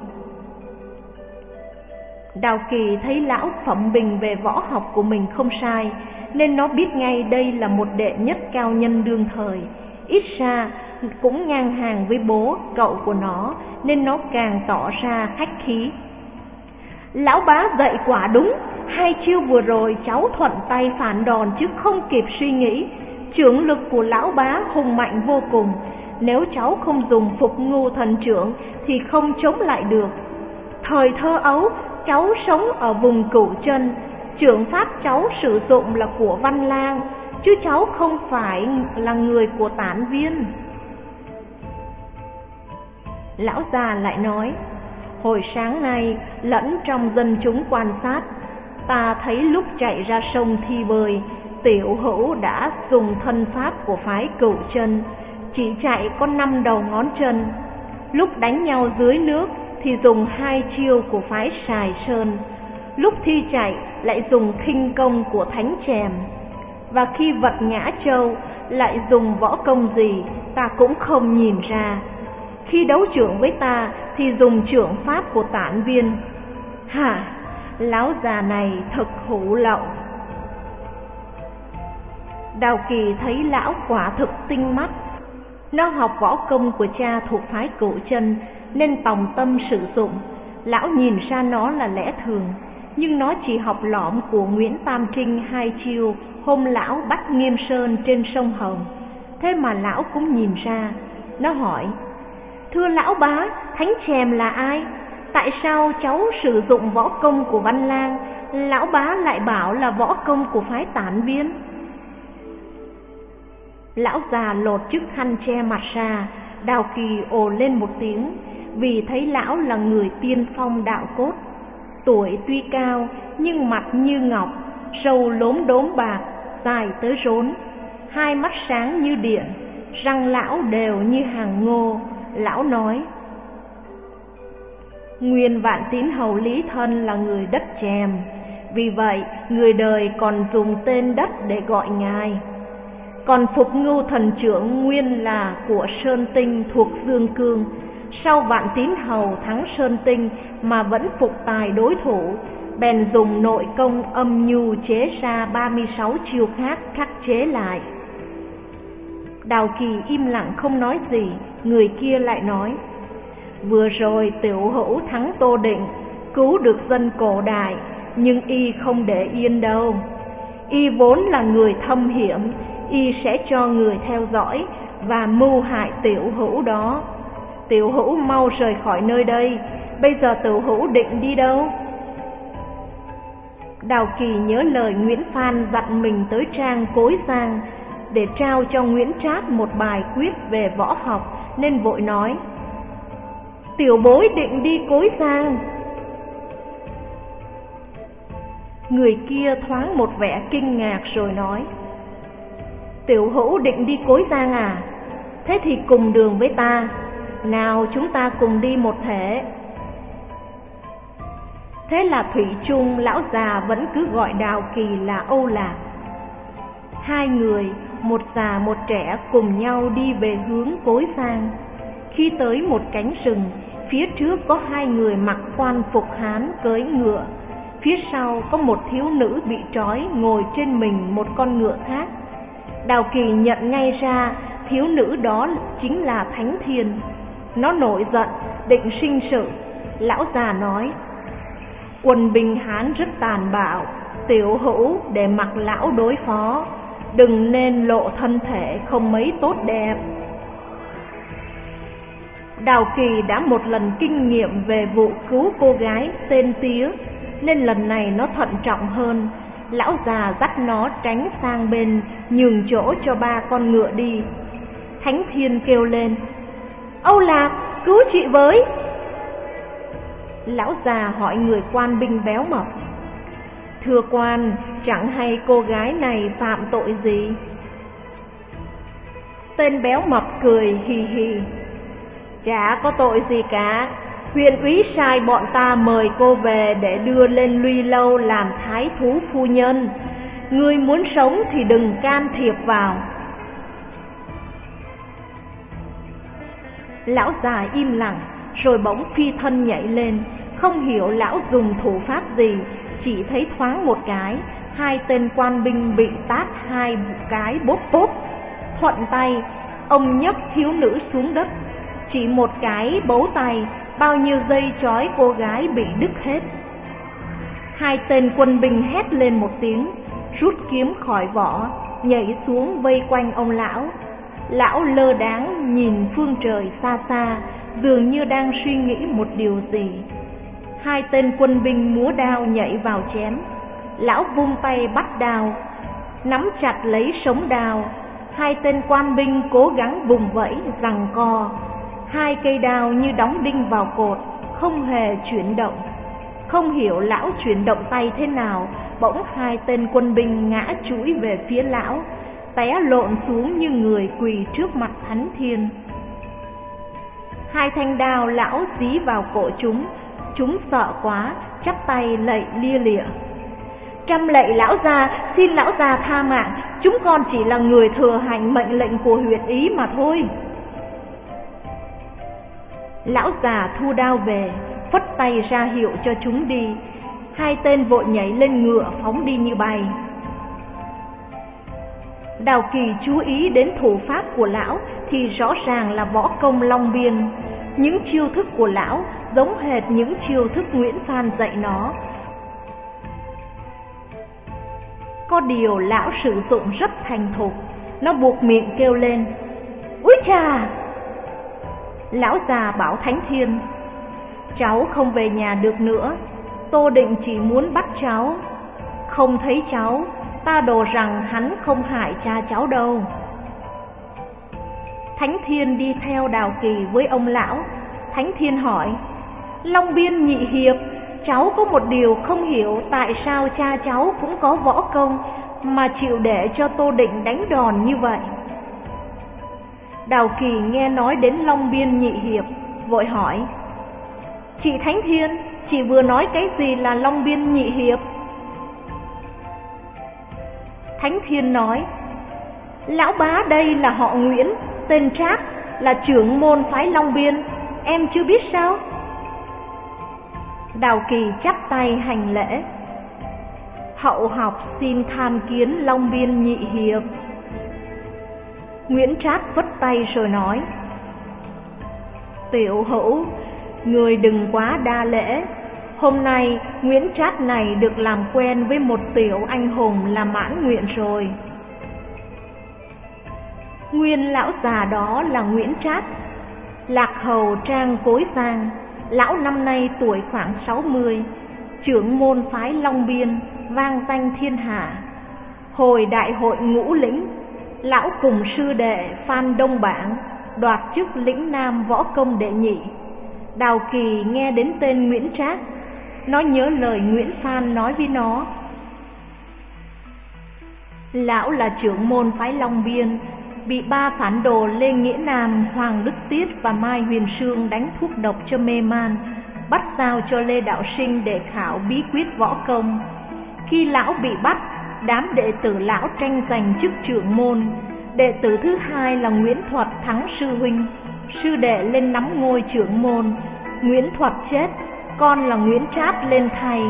Đào Kỳ thấy lão phẩm bình về võ học của mình không sai, nên nó biết ngay đây là một đệ nhất cao nhân đương thời. Ít ra cũng ngang hàng với bố, cậu của nó, nên nó càng tỏ ra khách khí. Lão bá dạy quả đúng, hai chiêu vừa rồi cháu thuận tay phản đòn chứ không kịp suy nghĩ. Chưởng lực của lão bá hùng mạnh vô cùng, nếu cháu không dùng Phục Ngưu Thần Chưởng thì không chống lại được. Thời thơ ấu, cháu sống ở vùng Cửu Chân, chưởng pháp cháu sử dụng là của Văn Lang, chứ cháu không phải là người của Tản Viên. Lão già lại nói, hồi sáng nay lẫn trong dân chúng quan sát, ta thấy lúc chạy ra sông thi bơi, Tiểu Hữu đã dùng thân pháp của phái Cửu Chân, chỉ chạy có năm đầu ngón chân. Lúc đánh nhau dưới nước thì dùng hai chiêu của phái Sài Sơn, lúc thi chạy lại dùng khinh công của Thánh Chèm, và khi vật Nhã Châu lại dùng võ công gì ta cũng không nhìn ra. Khi đấu chưởng với ta thì dùng chưởng pháp của Tản Viên. Hả, lão già này thật hủ lậu. Đào Kỳ thấy lão quả thực tinh mắt. Nó học võ công của cha thuộc phái Cửu Chân nên tòng tâm sử dụng. Lão nhìn ra nó là lẽ thường, nhưng nó chỉ học lõm của Nguyễn Tam Trinh hai chiêu hôm lão bắt Nghiêm Sơn trên sông Hồng. Thế mà lão cũng nhìn ra. Nó hỏi, thưa lão bá, Thánh Chèm là ai? Tại sao cháu sử dụng võ công của Văn Lang, lão bá lại bảo là võ công của phái Tản Viên? Lão già lột chiếc khăn che mặt ra. Đào Kỳ ồ lên một tiếng, vì thấy lão là người tiên phong đạo cốt. Tuổi tuy cao nhưng mặt như ngọc, râu lốm đốm bạc, dài tới rốn, hai mắt sáng như điện, răng lão đều như hàng ngô. Lão nói, nguyên Vạn Tín Hầu Lý Thân là người đất Chèm, vì vậy người đời còn dùng tên đất để gọi ngài. Còn Phục Ngưu Thần Chưởng nguyên là của Sơn Tinh thuộc Dương Cương, sau Vạn Tín Hầu thắng Sơn Tinh mà vẫn phục tài đối thủ, bèn dùng nội công âm nhu chế ra ba mươi sáu chiêu khác khắc chế lại. Đào Kỳ im lặng không nói gì. Người kia lại nói, vừa rồi Tiểu Hữu thắng Tô Định, cứu được dân cổ đại, nhưng y không để yên đâu. Y vốn là người thâm hiểm, y sẽ cho người theo dõi và mưu hại Tiểu Hữu đó. Tiểu Hữu mau rời khỏi nơi đây. Bây giờ Tiểu Hữu định đi đâu? Đào Kỳ nhớ lời Nguyễn Phan dặn mình tới trang Cối Giang để trao cho Nguyễn Trác một bài quyết về võ học, nên vội nói, tiểu bối định đi Cối Giang. Người kia thoáng một vẻ kinh ngạc rồi nói, Tiểu Hữu định đi Cối Giang à? Thế thì cùng đường với ta, nào chúng ta cùng đi một thể. Thế là thủy chung lão già vẫn cứ gọi Đào Kỳ là Âu Lạc. Hai người, một già một trẻ, cùng nhau đi về hướng Cối Giang. Khi tới một cánh rừng, phía trước có hai người mặc quan phục Hán cưỡi ngựa, phía sau có một thiếu nữ bị trói ngồi trên mình một con ngựa khác. Đào Kỳ nhận ngay ra thiếu nữ đó chính là Thánh Thiên. Nó nổi giận định sinh sự. Lão già nói, quân binh Hán rất tàn bạo, Tiểu Hữu để mặc lão đối phó, đừng nên lộ thân thể không mấy tốt đẹp. Đào Kỳ đã một lần kinh nghiệm về vụ cứu cô gái tên Tía, nên lần này nó thận trọng hơn. Lão già dắt nó tránh sang bên, nhường chỗ cho ba con ngựa đi. Thánh Thiên kêu lên: Âu Lạc, cứu chị với! Lão già hỏi người quan binh béo mập: Thưa quan, chẳng hay cô gái này phạm tội gì? Tên béo mập cười hì hì: Chả có tội gì cả. Huyện úy sai bọn ta mời cô về để đưa lên Luy Lâu làm thái thú phu nhân. Ngươi muốn sống thì đừng can thiệp vào. Lão già im lặng, rồi bỗng phi thân nhảy lên. Không hiểu lão dùng thủ pháp gì, chỉ thấy thoáng một cái, hai tên quan binh bị tát hai cái bốp bốp. Thuận tay, ông nhấc thiếu nữ xuống đất. Chỉ một cái bấu tay, bao nhiêu dây trói cô gái bị đứt hết. Hai tên quân binh hét lên một tiếng, rút kiếm khỏi vỏ, nhảy xuống vây quanh ông lão. Lão lơ đãng nhìn phương trời xa xa, dường như đang suy nghĩ một điều gì. Hai tên quân binh múa đao nhảy vào chém. Lão vung tay bắt đao, nắm chặt lấy sống đao. Hai tên quan binh cố gắng vùng vẫy giằng co. Hai cây đao như đóng đinh vào cột, không hề chuyển động. Không hiểu lão chuyển động tay thế nào, bỗng hai tên quân binh ngã chúi về phía lão, té lộn xuống như người quỳ trước mặt Thánh Thiên. Hai thanh đao lão dí vào cổ chúng, chúng sợ quá, chắp tay lạy lia lịa: Trăm lạy lão già, xin lão già tha mạng, chúng con chỉ là người thừa hành mệnh lệnh của huyện úy mà thôi. Lão già thu đao về, phất tay ra hiệu cho chúng đi. Hai tên vội nhảy lên ngựa phóng đi như bay. Đào Kỳ chú ý đến thủ pháp của lão thì rõ ràng là võ công Long Biên. Những chiêu thức của lão giống hệt những chiêu thức Nguyễn Phan dạy nó. Có điều lão sử dụng rất thành thục. Nó buộc miệng kêu lên: Úi chà! Lão già bảo Thánh Thiên: Cháu không về nhà được nữa. Tô Định chỉ muốn bắt cháu. Không thấy cháu, ta đồ rằng hắn không hại cha cháu đâu. Thánh Thiên đi theo Đào Kỳ với ông lão. Thánh Thiên hỏi: Long Biên nhị hiệp, cháu có một điều không hiểu, tại sao cha cháu cũng có võ công mà chịu để cho Tô Định đánh đòn như vậy? Đào Kỳ nghe nói đến Long Biên nhị hiệp, vội hỏi: Chị Thánh Thiên, chị vừa nói cái gì là Long Biên nhị hiệp? Thánh Thiên nói: Lão bá đây là họ Nguyễn, tên Trác, là trưởng môn phái Long Biên, em chưa biết sao? Đào Kỳ chắp tay hành lễ: Hậu học xin tham kiến Long Biên nhị hiệp. Nguyễn Trác vất tay rồi nói: Tiểu hữu, người đừng quá đa lễ. Hôm nay Nguyễn Trác này được làm quen với một tiểu anh hùng là mãn nguyện rồi. Nguyên lão già đó là Nguyễn Trác, lạc hầu Trang Cối Giang. Lão năm nay tuổi khoảng sáu mươi, trưởng môn phái Long Biên, vang danh thiên hạ. Hồi đại hội ngũ lĩnh, lão cùng sư đệ Phan Đông Bảng đoạt chức lĩnh nam võ công đệ nhị. Đào Kỳ nghe đến tên Nguyễn Trác, nó nhớ lời Nguyễn Phan nói với nó: Lão là trưởng môn phái Long Biên, bị ba phản đồ Lê Nghĩa Nam, Hoàng Đức Tiết và Mai Huyền Sương đánh thuốc độc cho mê man, bắt giao cho Lê Đạo Sinh để khảo bí quyết võ công. Khi lão bị bắt, đám đệ tử lão tranh giành chức trưởng môn. Đệ tử thứ hai là Nguyễn Thuật thắng sư huynh, sư đệ lên nắm ngôi trưởng môn. Nguyễn Thuật chết, con là Nguyễn Trác lên thay.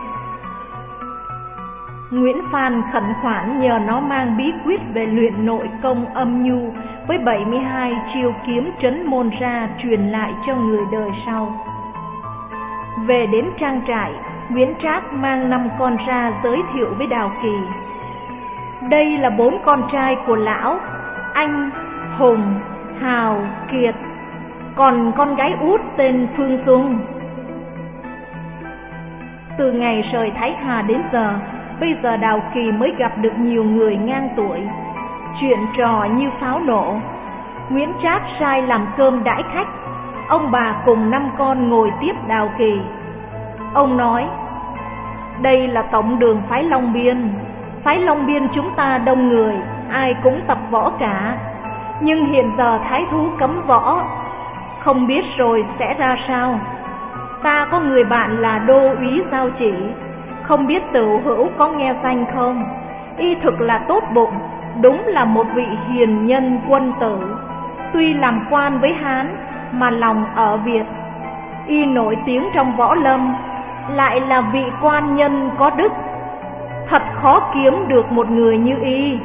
Nguyễn Phan khẩn khoản nhờ nó mang bí quyết về luyện nội công âm nhu với bảy mươi hai chiêu kiếm trấn môn ra truyền lại cho người đời sau. Về đến trang trại, Nguyễn Trác mang năm con ra giới thiệu với Đào Kỳ: Đây là bốn con trai của lão, Anh, Hùng, Hào, Kiệt, còn con gái út tên Phương Dung. Từ ngày rời Thái Hà đến giờ, bây giờ Đào Kỳ mới gặp được nhiều người ngang tuổi, chuyện trò như pháo nổ. Nguyễn Trát sai làm cơm đãi khách, ông bà cùng năm con ngồi tiếp Đào Kỳ. Ông nói: đây là tổng đường phái Long Biên. Phái Long Biên chúng ta đông người, ai cũng tập võ cả, nhưng hiện giờ thái thú cấm võ, không biết rồi sẽ ra sao. Ta có người bạn là đô úy Giao Chỉ, không biết Tửu Hữu có nghe danh không? Y thực là tốt bụng, đúng là một vị hiền nhân quân tử. Tuy làm quan với Hán mà lòng ở Việt. Y nổi tiếng trong võ lâm, lại là vị quan nhân có đức. Thật khó kiếm được một người như y.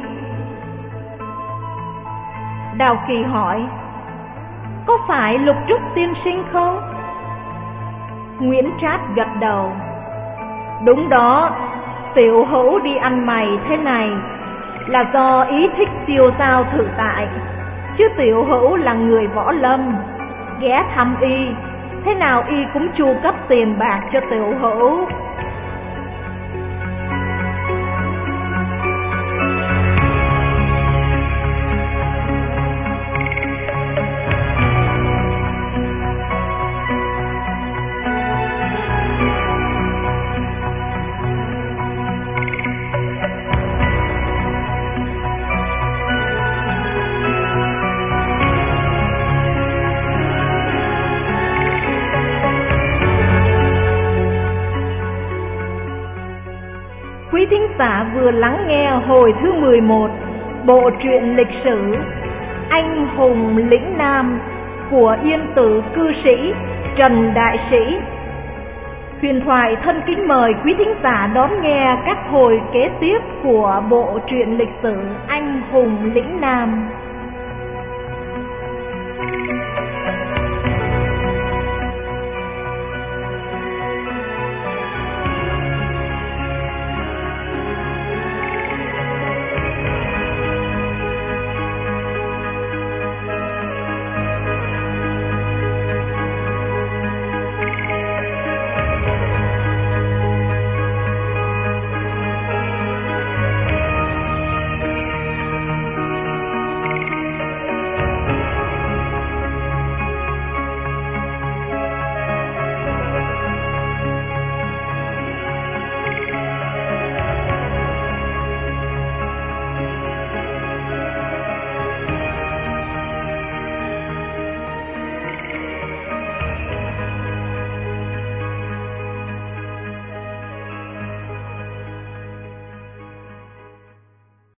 Đào Kỳ hỏi: có phải Lục Trúc tiên sinh không? Nguyễn Trát gật đầu: đúng đó, Tiểu Hữu đi ăn mày thế này là do ý thích tiêu dao thử tại, chứ Tiểu Hữu là người võ lâm, ghé thăm y, thế nào y cũng chu cấp tiền bạc cho Tiểu Hữu. Quý thính giả vừa lắng nghe hồi thứ mười một bộ truyện lịch sử Anh hùng lĩnh Nam của Yên Tử cư sĩ Trần Đại Sĩ. Huyền Thoại thân kính mời quý thính giả đón nghe các hồi kế tiếp của bộ truyện lịch sử Anh hùng lĩnh Nam.